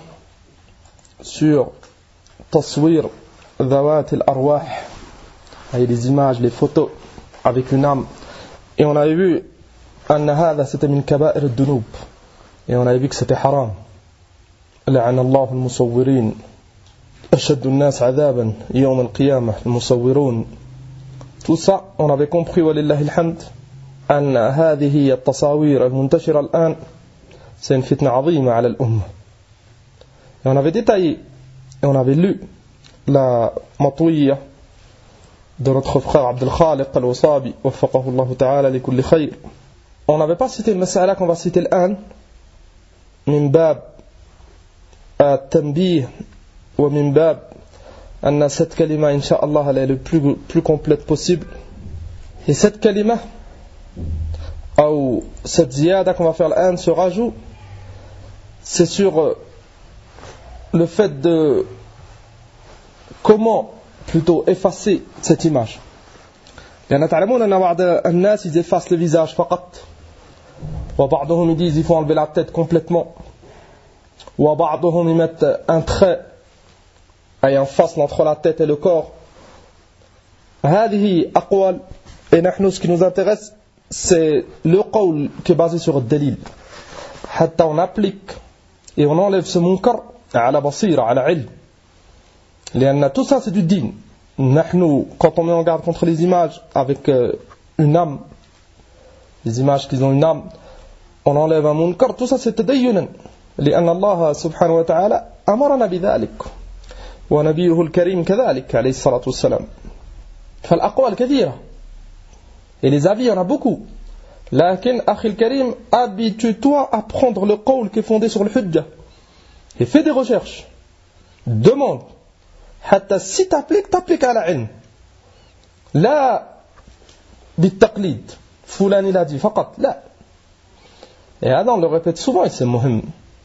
sur taswir dhawat al-arwah, les images, les photos avec une âme, et on avait vu أن هذا c'était min kaba'ir ad-dunub, et on avait vu que c'était haram. لعن الله المصورين أشد الناس عذابا يوم القيامة المصورون. Tout ça, on avait compris, ولله الحمد, أن هذه التصاوير المنتشرة الآن c'est une fitna عظيمة على الأمة. Et on avait détaillé, et on avait lu la matouiyya de notre frère Abdel Khaliq al-Wasabi, وفقه الله تعالى لكل خير. On n'avait pas cité le mas'ala qu'on va citer الآن من باب التنبيه ومن باب أن cette kalima, Inch'Allah, elle est le plus complète possible. Et cette kalima, ou cette ziyada qu'on va faire l'an, ce rajout, c'est sur le fait de comment plutôt effacer cette image. لأن تعلمون أن بعض الناس ils effacent le visage فقط, وبعضهم ils disent il faut enlever la tête complètement, وبعضهم ils mettent un trait et en face entre la tête et le corps. هذه أقوال. Et نحن, ce qui nous intéresse, c'est le qawl qui est basé sur le dalil. حتى on applique et on enlève ce munkar على بصيرة, على علم. لأن tout ça c'est du din. نحن, quand on met en garde contre les images avec une âme, les images qui ont une âme, on enlève un munkar, tout ça c'est تدينا. لأن الله سبحانه وتعالى أمرنا بذلك. ونبيه الكريم كذلك عليه الصلاة والسلام. فالأقوال كثيرة et les avis il y en a beaucoup. لكن أخي الكريم, habitue-toi à prendre le qawl qui est fondé sur le hujja et fais des recherches, demande, حتى si t'appliques à la ilm, لا بالتقليد فلان il a dit فقط, لا. Et là on le répète souvent et c'est مهم.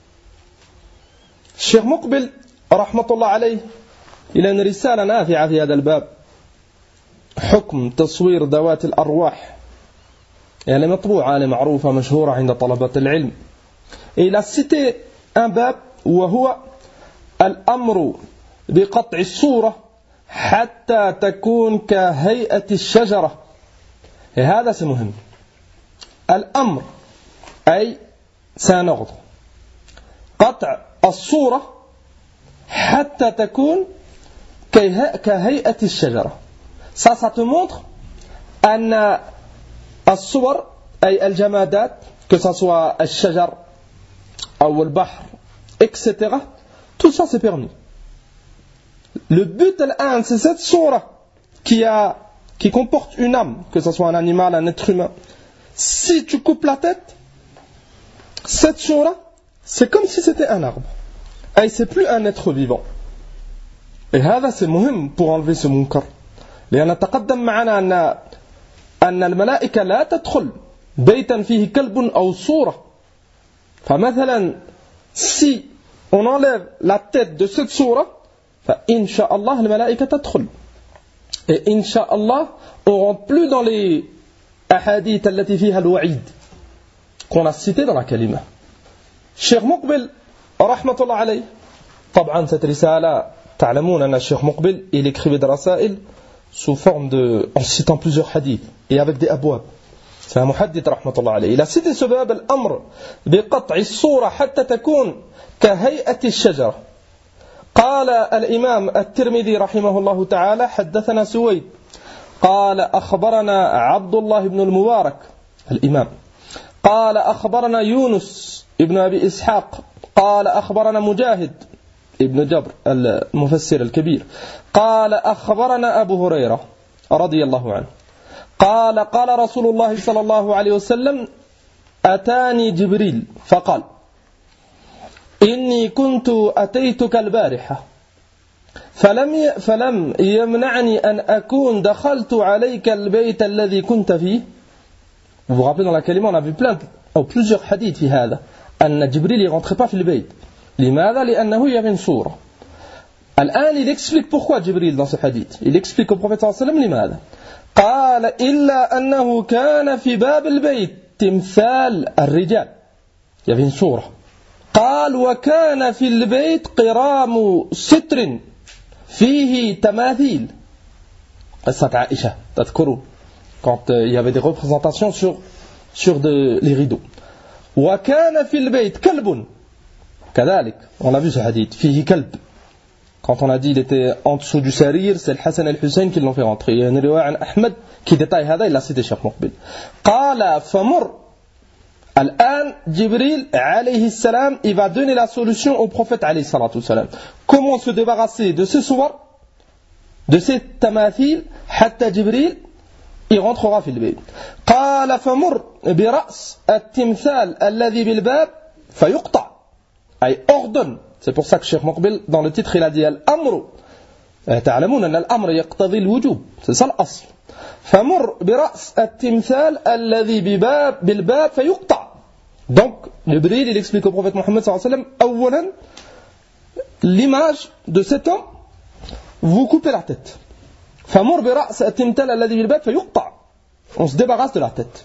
Cheikh Muqbil رحمة الله عليه إلى أن رسالة نافعة في هذا الباب, حكم تصوير ذوات الأرواح, يعني مطبوعة معروفة مشهورة عند طلبة العلم. Et il a cité un bab وهو الأمر بقطع الصورة حتى تكون كهيئة الشجرة. Et هذا c'est مهم. الأمر أي c'est un ordre. قطع الصورة حتى تكون كهيئة الشجرة. Ça te montre أن الصور أي الجمادات, que ce soit الشجر أو البحر etc., tout ça c'est permis. Le but الآن c'est cette صورة qui comporte une âme, que ce soit un animal, un être humain. Si tu coupes la tête, cette صورة c'est comme si c'était un arbre. Et c'est plus un être vivant. Et هذا c'est مهم pour enlever ce munkar. لأن تقدم معنا أن الملائكة لا تدخل بيتا فيه كلب أو صورة. فمثلا si on enlève la tête de cette sourate, فإن شاء الله الملائكة تدخل. Et إن شاء الله on rentre plus dans les أحاديث التي فيها الوعيد qu'on a cité dans la kalima. Cheikh Muqbil رحمة الله عليه, طبعا cette رسالة تعلمون أن الشيخ مقبل il écrivait des rasail sous forme de en citant plusieurs hadiths et avec des abwab. C'est un muhaddith رحمة الله عليه. Il a cité ce bab الأمر بقطع الصورة حتى تكون كهيئة الشجرة. قال الإمام الترمذي رحمه الله تعالى حدثنا سويد قال أخبرنا عبد الله بن المبارك الإمام قال أخبرنا يونس ابن أبي إسحاق قال أخبرنا مجاهد ابن جبر المفسر الكبير قال أخبرنا أبو هريرة رضي الله عنه قال قال رسول الله صلى الله عليه وسلم أتاني جبريل فقال إني كنت أتيتك البارحة فلم يمنعني أن أكون دخلت عليك البيت الذي كنت فيه. Vous vous rappelez dans la kalima on a vu plusieurs hadiths في هذا أن جبريل ne rentrait pas في البيت. لماذا؟ لأنه y avait une sourate. الآن il explique pourquoi Jibril dans ce hadith. Il explique au prophète صلى الله عليه وسلم لماذا. قال إلا أنه كان في باب البيت تمثال الرجال. Il y avait une sourate. قال وكان في البيت قرام ستر فيه تماثيل. قصة عائشة تذكروا quand il y avait des représentations sur les rideaux. وكان في البيت كلب كذلك. On a vu ce hadith فيه كلب. Quand on a dit il était en dessous du sarir, c'est le Hassan et le Hussein qui l'ont fait rentrer. Il y a une riwaya عن أحمد qui détaille هذا, il l'a cité Cheikh Muqbil. قال فمر. الآن جبريل عليه السلام il va donner la solution au prophète عليه الصلاة والسلام. Comment se débarrasser de ce soir, de ces tamathil, حتى جبريل il rentrera في البيت. قال فمر برأس التمثال الذي بالباب فيقطع. أي ordonne. C'est pour ça que Cheikh Muqbil dans le titre il a dit الأمر. تعلمون أن الأمر يقتضي الوجوب. C'est ça l'asl. فمر برأس التمثال الذي بالباب فيقطع. Donc Jibril il explique au prophète Mohammed sallallahu alayhi wa sallam أولا l'image de cet homme, vous coupez la tête. فمر برأس التمثال الذي بالباب فيقطع. On se débarrasse de la tête.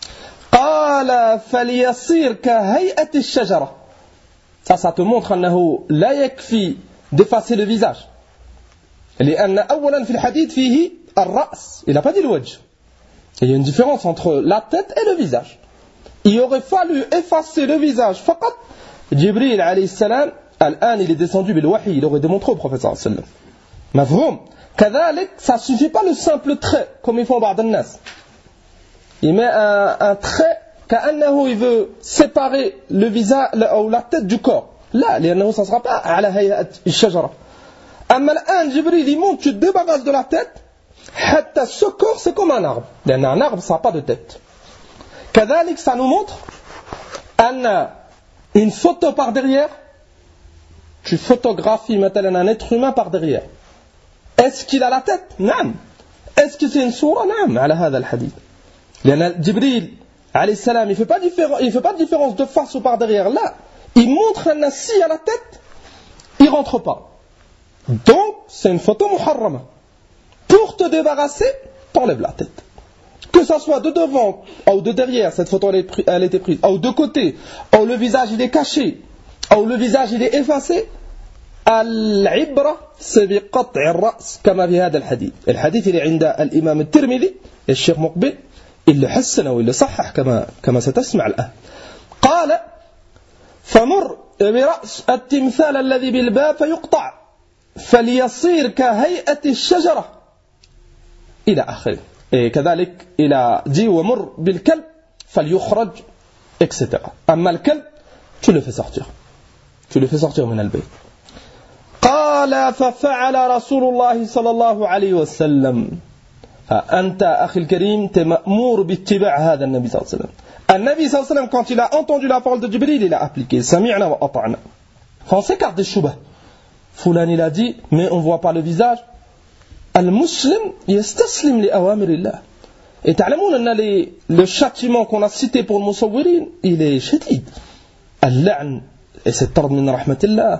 قال فليصير كهيئة الشجرة. Ça te montre أنه لا يكفي d'effacer le visage. لأن أولا في الحديث فيه الرأس. Il n'a pas dit le wajh. Il y a une différence entre la tête et le visage. Il aurait fallu effacer le visage. فقط Jibril alayhi salam الآن il est descendu بالوحي. Il aurait démontré au prophète sallallahu alayhi wa sallam. مفهوم. كذلك ça suffit pas le simple trait comme ils font بعض الناس. Il met un trait كأنه il veut séparer le visage ou la tête du corps. لا لأنه ça sera pas على هيئة الشجرة. أما الآن جبريل il monte, tu te débarrasses de la tête. حتى ce corps c'est comme un arbre. لأن un arbre ça n'a pas de tête. كذلك ça nous montre أن une photo par derrière, tu photographies maintenant un être humain par derrière. Est-ce qu'il a la tête? نعم. Est-ce que c'est une sourate? نعم على هذا الحديث. لأن جبريل عليه السلام il fait pas de différence de face ou par derrière. Là, il montre un assis à la tête, il rentre pas. Donc, c'est une photo muharrama. Pour te débarrasser, t'enlèves la tête. Que ça soit de devant ou de derrière, cette photo elle était prise, ou de côté, ou le visage il est caché, ou le visage il est effacé. العبرة بقطع الرأس كما في هذا الحديث. الحديث اللي عند الإمام الترمذي الشيخ مقبل اللي حسنه واللي صحح كما ستسمع الآن. قال فمر برأس التمثال الذي بالباب فيقطع فليصير كهيئة الشجرة إلى آخره. كذلك إلى دي ومر بالكلب فليخرج etc. أما الكلب tu le fais sortir من البيت. قال ففعل رسول الله صلى الله عليه وسلم. فأنت أخي الكريم مأمور باتباع هذا النبي صلى الله عليه وسلم. النبي صلى الله عليه وسلم quand il a entendu la parole de Jibril il a appliqué سمعنا وأطعنا. On s'écarte des shubha. Fulan il a dit mais on ne voit pas le visage. المسلم يستسلم لأوامر الله. Et تعلمون أن le châtiment qu'on a cité pour le musawwirin il est شديد. اللعن et c'est طرد من رحمة الله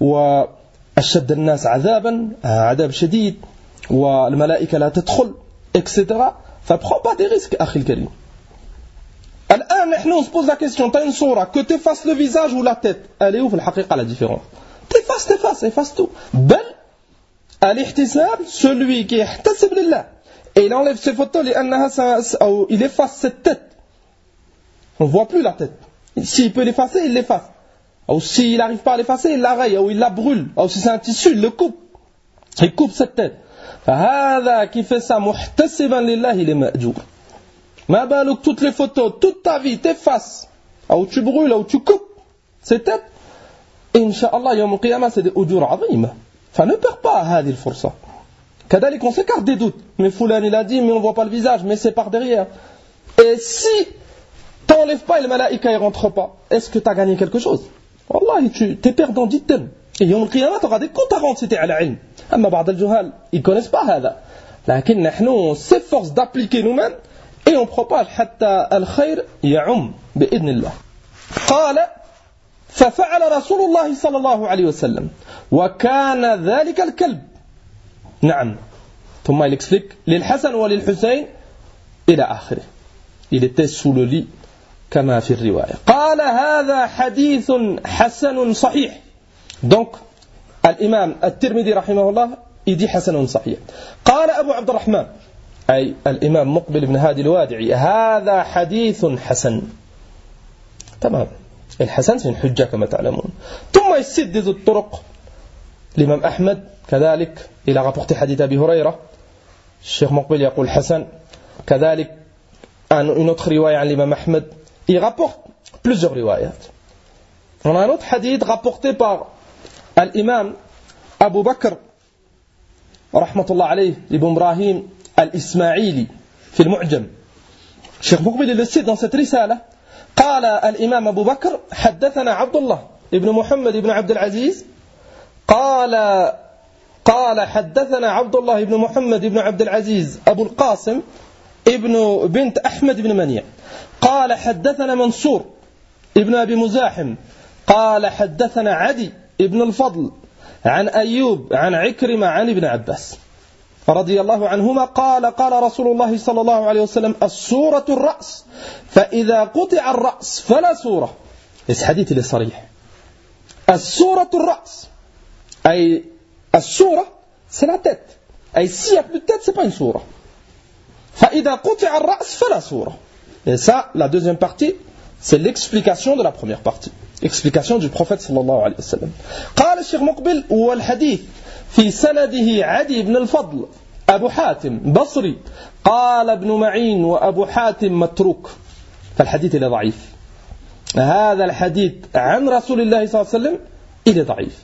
وأشد الناس عذابا عذاب شديد والملائكة لا تدخل etc. فprends pas des risques أخي الكريم. on se pose la question, tu as une soura, que tu effaces le visage ou la tête, elle est où la différence? Efface tout. Bel, al-ihtisab, celui qui est ihtasib lillah, et il enlève ses photos, il efface cette tête. On ne voit plus la tête. S'il peut l'effacer, il l'efface. Ou s'il n'arrive pas à l'effacer, il la raye, ou il la brûle. Ou si c'est un tissu, il le coupe. Il coupe cette tête. هذا qui fait ça, muhtasiban lillah, il est ma'jour. Ma balouk, toutes les photos, toute ta vie, t'effaces. Ou tu brûles, ou tu coupes cette tête. Inch'Allah, yawm al-qiyamah, c'est des ujur azim. Enfin, ne perds pas هذه الفرصة. Kadalik, on s'écarte des doutes. Mais Foulan, il a dit, mais on ne voit pas le visage, mais c'est par derrière. Et si t'enlèves pas et le malaïka ne rentre pas, est-ce que tu as gagné quelque chose? Wallah, tu es perdant d'itten. Et yawm al-qiyamah, tu auras des comptes à rendre si tu es à la ilm. Amma ba'd al-juhal, ils ne connaissent pas هذا. لكن نحن, on s'efforce d'appliquer nous-mêmes et on propage حتى الخير يعم بإذن الله. قال ففعل رسول الله صلى الله عليه وسلم وكان ذلك الكلب نعم ثم il explique للحسن وللحسين إلى آخره. Il était sous le lit كما في الرواية. قال هذا حديث حسن صحيح. Donc الإمام الترمذي رحمه الله يدي حسن صحيح. قال أبو عبد الرحمن أي الإمام مقبل بن هادي الوادعي هذا حديث حسن. تمام. الحسن c'est une حجة كما تعلمون. ثم يسد des autres طرق. الإمام أحمد كذلك il a rapporté حديث أبي هريرة. الشيخ مقبل يقول حسن. كذلك une autre رواية عن الإمام أحمد. Il rapporte plusieurs روايات. On a un autre hadith rapporté par الإمام أبو بكر رحمة الله عليه ابن إبراهيم الإسماعيلي في المعجم. الشيخ مقبل le cite dans cette رسالة. قال الإمام أبو بكر حدثنا عبد الله ابن محمد ابن عبد العزيز قال حدثنا عبد الله ابن محمد ابن عبد العزيز أبو القاسم ابن بنت أحمد بن منيع قال حدثنا منصور ابن أبي مزاحم قال حدثنا عدي ابن الفضل عن أيوب عن عكرمة عن ابن عباس رضي الله عنهما قال رسول الله صلى الله عليه وسلم السورة الرأس فإذا قطع الرأس فلا سورة. Et ce hadith il est sarih. السورة الرأس أي السورة c'est la tête. أي s'il n'y a plus de tête c'est pas une sourate. فإذا قطع الرأس فلا سورة. Et ça la deuxième partie c'est l'explication de la première partie. Explication du prophète sallallahu alayhi wa sallam. قال الشيخ مقبل والحديث في سنده عدي بن الفضل أبو حاتم بصري قال ابن معين وأبو حاتم متروك. فالحديث إلى ضعيف. هذا الحديث عن رسول الله صلى الله عليه وسلم إلى ضعيف.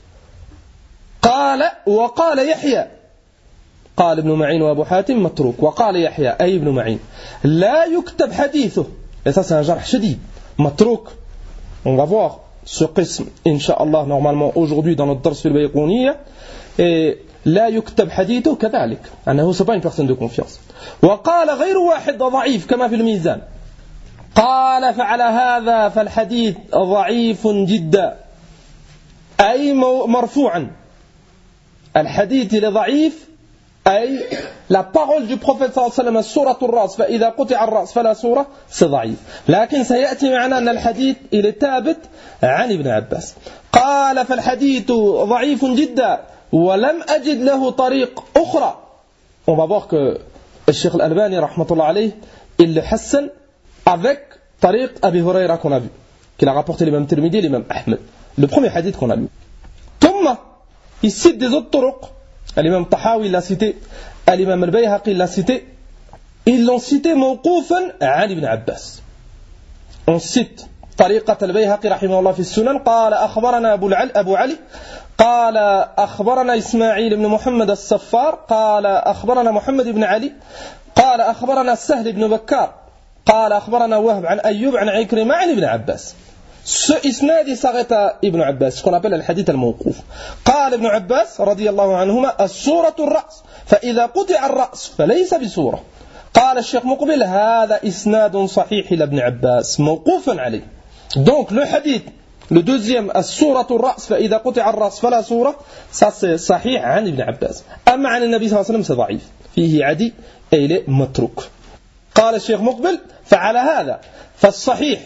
وقال يحيى قال ابن معين وأبو حاتم متروك وقال يحيى أي ابن معين لا يكتب حديثه. Et ça c'est un jarh shadid. متروك. On va voir ce qism Inch'Allah normalement aujourd'hui dans notre dars fil bayqouniyya. Et لا يكتب حديثه كذلك أنه c'est pas une personne de confiance. وقال غير واحد ضعيف كما في الميزان. قال فعلى هذا فالحديث ضعيف جدا أي مرفوعا. الحديث ضعيف أي la parole du prophète صلى الله عليه وسلم سورة الرأس فإذا قطع الرأس فلا سورة c'est ضعيف. لكن سيأتي معنا أن الحديث il est ثابت عن ابن عباس. قال فالحديث ضعيف جدا ولم أجد له طريق أخرى. On va voir que الشيخ الألباني رحمة الله عليه il le حسن avec طريق أبي هريرة qu'on a vu qu'il a rapporté l'imam Tirmidhi et l'imam Ahmed, le premier hadith qu'on a lu. ثم il cite des autres طرق. L'imam Tahawi l'a cité, l'imam al-Bayhaqi l'a cité. Ils l'ont cité موقوفا عن ابن عباس. On cite طريقة البيهقي رحمه الله في السنن قال أخبرنا أبو علي قال أخبرنا إسماعيل بن محمد الصفار قال أخبرنا محمد بن علي قال أخبرنا سهل بن بكار قال أخبرنا وهب عن أيوب عن عكرمة عن ابن عباس. Ce isnad s'arrête à Ibn Abbas, ce qu'on appelle le hadith al-mawquf. قال ابن عباس رضي الله عنهما السورة الرأس فإذا قطع الرأس فليس بسورة. قال الشيخ مقبل هذا إسناد صحيح لابن عباس موقوفا عليه. Donc le hadith, le deuxième, السورة الرأس فإذا قطع الرأس فلا سورة, ça c'est صحيح عن ابن عباس. أما عن النبي صلى الله عليه وسلم c'est ضعيف. فيه عدي et il est متروك. قال الشيخ مقبل فعلى هذا فالصحيح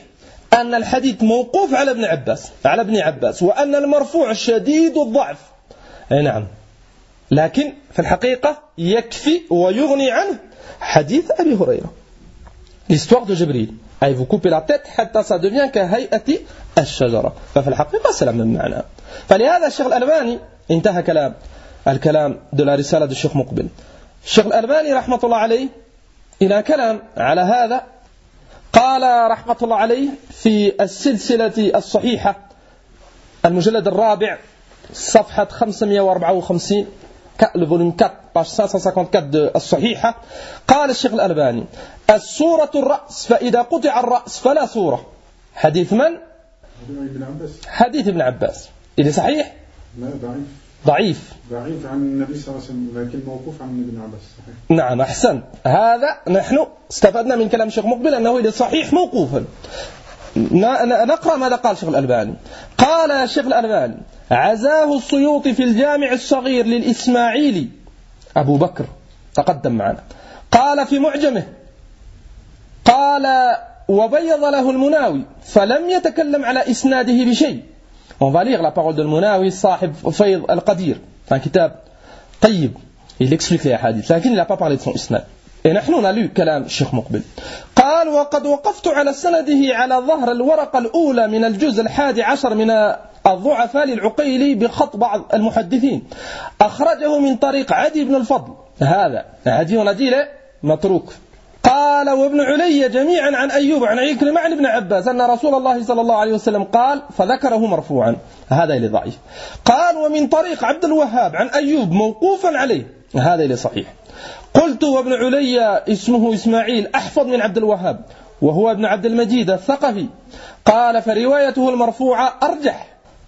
أن الحديث موقوف على ابن عباس وأن المرفوع شديد الضعف. نعم، لكن في الحقيقة يكفي ويغني عنه حديث أبي هريرة. l'histoire de Jibril. أي vous coupez la tête حتى ça devient كهيئة الشجرة. ففي الحقيقة سلام من معنى. فلهذا الشيخ الألباني انتهى الكلام de la رسالة du الشيخ مقبل. الشيخ الألباني رحمة الله عليه إلى كلام على هذا قال رحمة الله عليه في السلسلة الصحيحة المجلد الرابع صفحة 554 le volume 4 page 554 الصحيحة. قال الشيخ الألباني: السورة الرأس، فإذا قطع الرأس فلا سورة. حديث من؟ حديث ابن عباس. إذا صحيح؟ لا، ضعيف عن النبي صلى الله عليه وسلم، لكن موقوف عن ابن عباس. صحيح. نعم، أحسن. هذا نحن استفدنا من كلام الشيخ مقبل أنه إذا صحيح موقوفا. نقرأ ماذا قال الشيخ الألباني. قال الشيخ الألباني: عزاه السيوطي في الجامع الصغير للإسماعيلي أبو بكر تقدم معنا. قال في معجمه، قال وبيض له المناوي فلم يتكلم على إسناده بشيء. On va lire la parole de المناوي صاحب فيض القدير، un كتاب طيب il explique les hadiths لكن il n'a pas parlé de son isnad. Et نحن on a lu كلام الشيخ مقبل. قال: وقد وقفت على سنده على ظهر الورقة الأولى من الجزء 11 من الضعفاء للعقيلي بخط بعض المحدثين، أخرجه من طريق عدي بن الفضل. هذا عدي وناديله متروك. قال: وابن علي جميعا عن أيوب عن عكرمة عن ابن عباس أن رسول الله صلى الله عليه وسلم قال، فذكره مرفوعا. هذا اللي ضعيف. قال: ومن طريق عبد الوهاب عن أيوب موقوفا عليه. هذا اللي صحيح. قلت: وابن علي اسمه إسماعيل أحفظ من عبد الوهاب وهو ابن عبد المجيد الثقفي. قال: فروايته المرفوعة أرجح.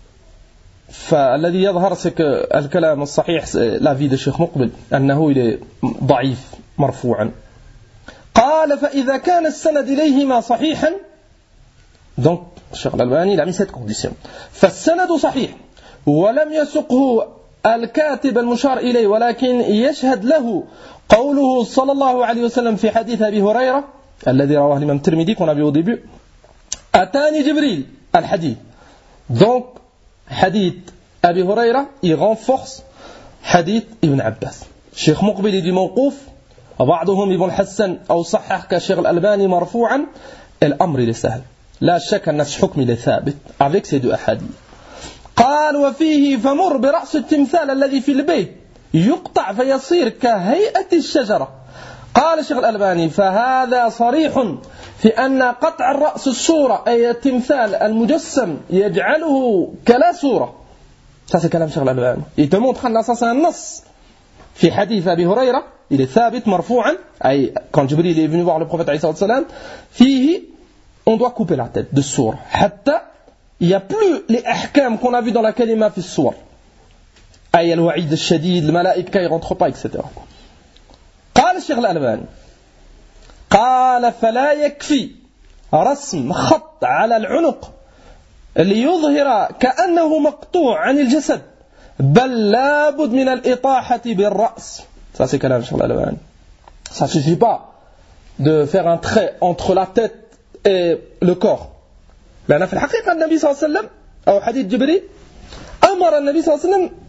فالذي يظهر الكلام الصحيح لا في الشيخ مقبل أنه ضعيف مرفوعا. قال: فإذا كان السند إليهما صحيحا، donc الشيخ الألباني il a mis cette condition، فالسند صحيح ولم يسقه الكاتب المشار إليه ولكن يشهد له قوله صلى الله عليه وسلم في حديث أبي هريرة الذي رواه الإمام الترمذي qu'on a vu au début: أتاني جبريل الحديث. donc حديث أبي هريرة il renforce حديث ابن عباس. الشيخ مقبل يدي موقوف، وبعضهم ابن حسن أو صحح كالشيخ الألباني مرفوعا. الأمر لسهل، لا شك أن حكم لثابت avec ces deux أحاديث. قال: وفيه فمر برأس التمثال الذي في البيت يقطع فيصير كهيئة الشجرة. قال الشيخ الألباني: فهذا صريح في أن قطع الرأس الصورة أي التمثال المجسم يجعله كلا صورة. ça c'est كلام الشيخ الألباني. il te montre أن ça c'est un نص في حديث أبي هريرة il est ثابت مرفوعا، أي quand Jibril est venu voir le prophète عليه الصلاة والسلام فيه on doit couper la tête de الصورة حتى il n'y a plus les ahkam qu'on a vu dans la kalima في الصور، أي الوعيد الشديد الملائكة ne rentrent pas etc. قال الشيخ الألباني: قال: فلا يكفي رسم خط على العنق ليظهر كأنه مقطوع عن الجسد، بل لابد من الإطاحة بالرأس. Ça c'est كلام الشيخ الألباني. Ça ne suffit pas de faire un trait entre la tête et le corps. لأن في الحقيقة النبي صلى الله عليه وسلم أو حديث جبريل أمر النبي صلى الله عليه وسلم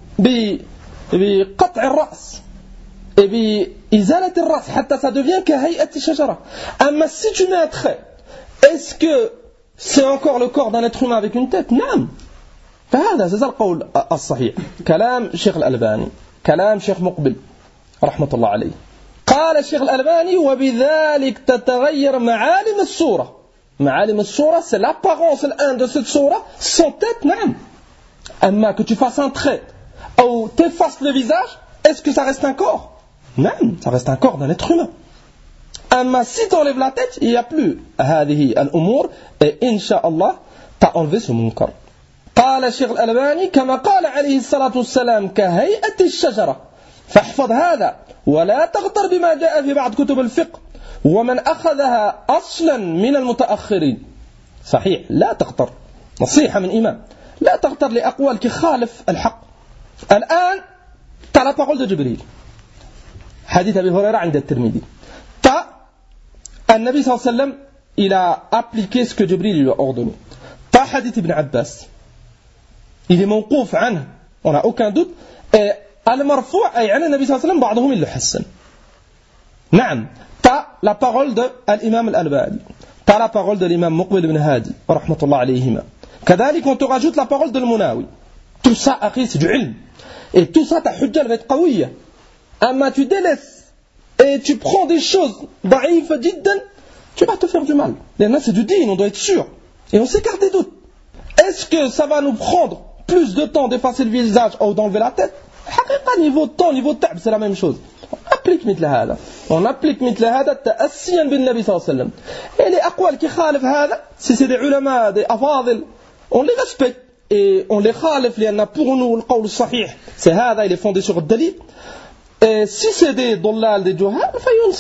بقطع الرأس et بإزالة الرأس حتى ça devient كهيئة الشجرة. أما si tu mets un trait, est-ce que c'est encore le corps d'un être humain avec une tête? نعم. فهذا c'est القول الصحيح. كلام الشيخ الألباني، كلام الشيخ مقبل رحمة الله عليه. قال الشيخ الألباني: وبذلك تتغير معالم الصورة. معالم الصورة c'est l'apparence de cette صورة sans tête. نعم. أما que tu fasses un trait ou t'effaces le visage, est-ce que ça reste un corps? نعم, ça reste un corps d'un être humain. أما si t'enlèves la tête, il n'y a plus هذه الأمور et إن شاء الله t'as enlevé ce munkar. قال الشيخ الألباني: كما قال عليه الصلاة والسلام كهيئة الشجرة، فاحفظ هذا ولا تغتر بما جاء في بعض كتب الفقه ومن أخذها أصلا من المتأخرين. صحيح، لا تغتر، نصيحة من إمام، لا تغتر لأقوال كخالف الحق. الآن t'as la parole de Jibril، حديث أبي هريرة عند الترمذي، t'as النبي صلى الله عليه وسلم il a appliqué ce que Jibril lui a ordonné. Pas hadith Ibn Abbas. Il est mawqouf anhu, on n'a aucun doute. Et al-marfou' ay an an-nabi sallallahu alayhi wa sallam, ba'dhum il le hassan. Naam, t'as la parole de l'imam al-Albani, t'as la parole de l'imam Muqbil ibn Hadi, rahmatullah alayhima. Kadalik, on te rajoute la parole de al-Munawi. Tout ça, akhi, c'est du ilm. Et tout ça, ta hujja va être qawiyya. Amma tu délaisses et tu prends des choses da'ifa jiddan, tu vas te faire du mal. Là, c'est du din, on doit être sûr. Et on s'écarte des doutes. Est-ce que ça va nous prendre plus de temps d'effacer le visage ou d'enlever la tête? Niveau de temps, niveau de tab, c'est la même chose. On applique مثل هذا تأسيا بالنبي صلى الله عليه وسلم. Et les aqwal qui khalif هذا, si c'est des ulama, des afadil, on les respecte et on les khalif لأن pour nous le qawl sahih, c'est هذا, il est fondé sur le dalil. Et si c'est des ضلال, des juhal,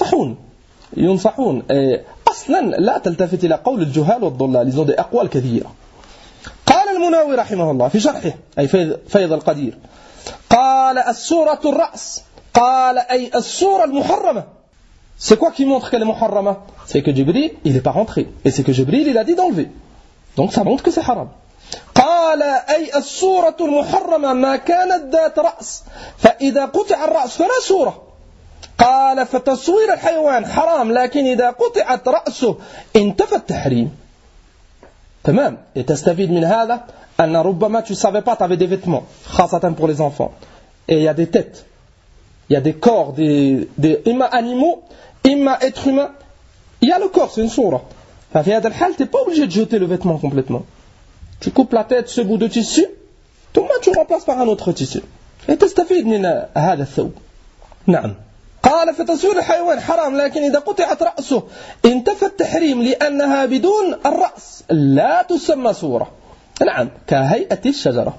ينصحون. أصلا لا تلتفت إلى قول الجهال والضلال, ils ont des aqwal كثيرة. قال المناوي رحمه الله في شرحه أي فيض القدير, قال السورة الرأس, قال أي السورة المحرمة. C'est quoi qui montre qu'elle est muharrama? C'est que Jibril, il n'est pas rentré. Et c'est que Jibril, il a dit d'enlever. Donc ça montre que c'est haram. قال أي السورة المحرمة ما كانت ذات رأس فإذا قطع الرأس فلا سورة. قال فتصوير الحيوان حرام لكن إذا قطعت رأسه انتفى التحريم. تمام. Et تستفيد من هذا أن ربما tu savais pas, tu avais des vêtements خاصة pour les enfants et il y a des têtes, il y a des corps, des imma animaux, imma êtres humains, il y a le corps, c'est une sourate. Dans ce cas, tu n'es pas obligé de jeter le vêtement complètement. Tu coupes la tête, ce bout de tissu, tout le monde tu remplaces par un autre tissu. Et تستفيد من هذا الثوب. نعم. قال فتصوير الحيوان حرام لكن إذا قطعت رأسه انتفى التحريم لأنها بدون الرأس لا تسمى صورة. نعم كهيئة الشجرة.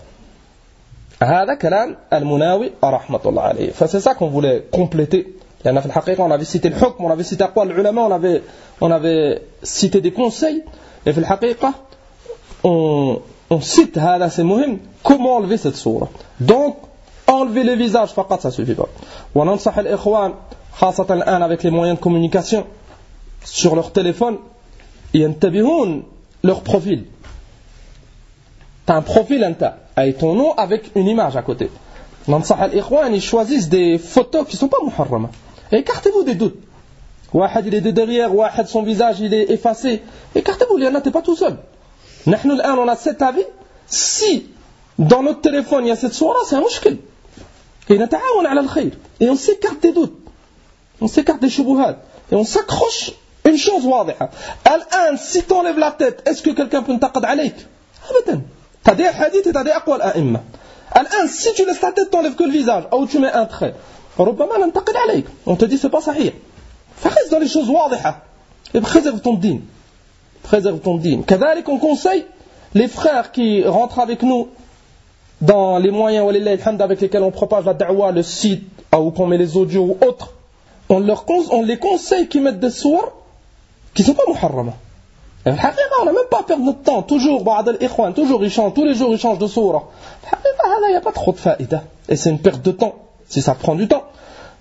هذا كلام المناوي رحمة الله عليه. C'est ça qu'on voulait compléter. لأن في الحقيقة on avait cité le hukm, on avait cité أقوال العلماء, on avait cité des conseils. Et في الحقيقة on cite هذا c'est مهم, comment enlever cette sourate. Donc enlever le visage فقط ça suffit pas. وننصح الإخوان خاصة الآن avec les moyens de communication sur leur téléphone, ينتبهون leur profil. T'as un profil inter, avec ton nom avec une image à côté. ننصح الإخوان, ils choisissent des photos qui sont pas muharrama. Écartez-vous des doutes. واحد il est de derrière, واحد son visage il est effacé. Écartez-vous, لأن t'es pas tout seul. نحن الآن on a cet avis. Si dans notre téléphone il y a cette sourate, c'est un mushkil. Et نتعاون على الخير. Et on s'écarte des doutes. On s'écarte des shubuhat. Et on s'accroche une chose واضحة. الآن si t'enlèves la tête, est-ce que quelqu'un peut t'inqad عليك? أبدا. T'as des hadiths et t'as des aqwal a'imma. الآن si tu laisses la tête, t'enlèves que le visage, ou tu mets un trait, ربما ننتقد عليك. On te dit c'est pas sahih. Reste dans les choses واضحة. Et préserve ton din. Préserve ton din. كذلك on conseille les frères qui rentrent avec nous dans les moyens avec lesquels on propage la da'wa, le site, ou qu'on met les audios ou autres, on les conseille qu'ils mettent des sourates qui ne sont pas muharrama. Et on n'a même pas à perdre notre temps. Toujours, toujours ils changent, tous les jours ils changent de sourate. Il n'y a pas trop de faïda. Et c'est une perte de temps, si ça prend du temps.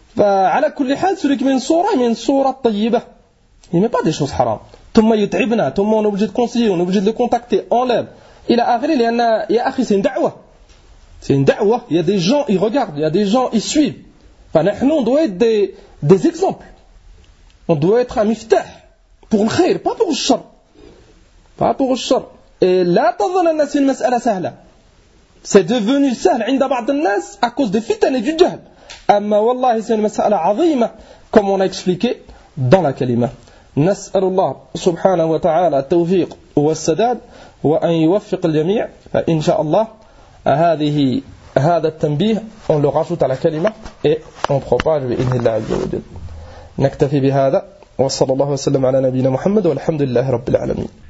Celui qui met une sourate tayyibah, il ne met pas des choses haram. Tout le monde est obligé de conseiller, on est obligé de le contacter, enlève. Il a agréé, c'est une da'wa. C'est une da'wa, il y a des gens, ils regardent, il y a des gens, ils suivent. On doit être des exemples. On doit être un miftah pour le khayr, pas pour le shar. Pas pour le shar. Et là, c'est une mas'ala sahla. C'est devenu sahl عند بعض الناس à cause des fitan et du jahl. Amma wallahi, c'est une mas'ala azima, comme on a expliqué dans la kalima. نسأل الله سبحانه وتعالى التوفيق والسداد وأن يوفق الجميع. فإن شاء الله هذا التنبيه on le rajoute à la kalima et on propage بإذن الله عز وجل. نكتفي بهذا وصلى الله وسلم على نبينا محمد والحمد لله رب العالمين.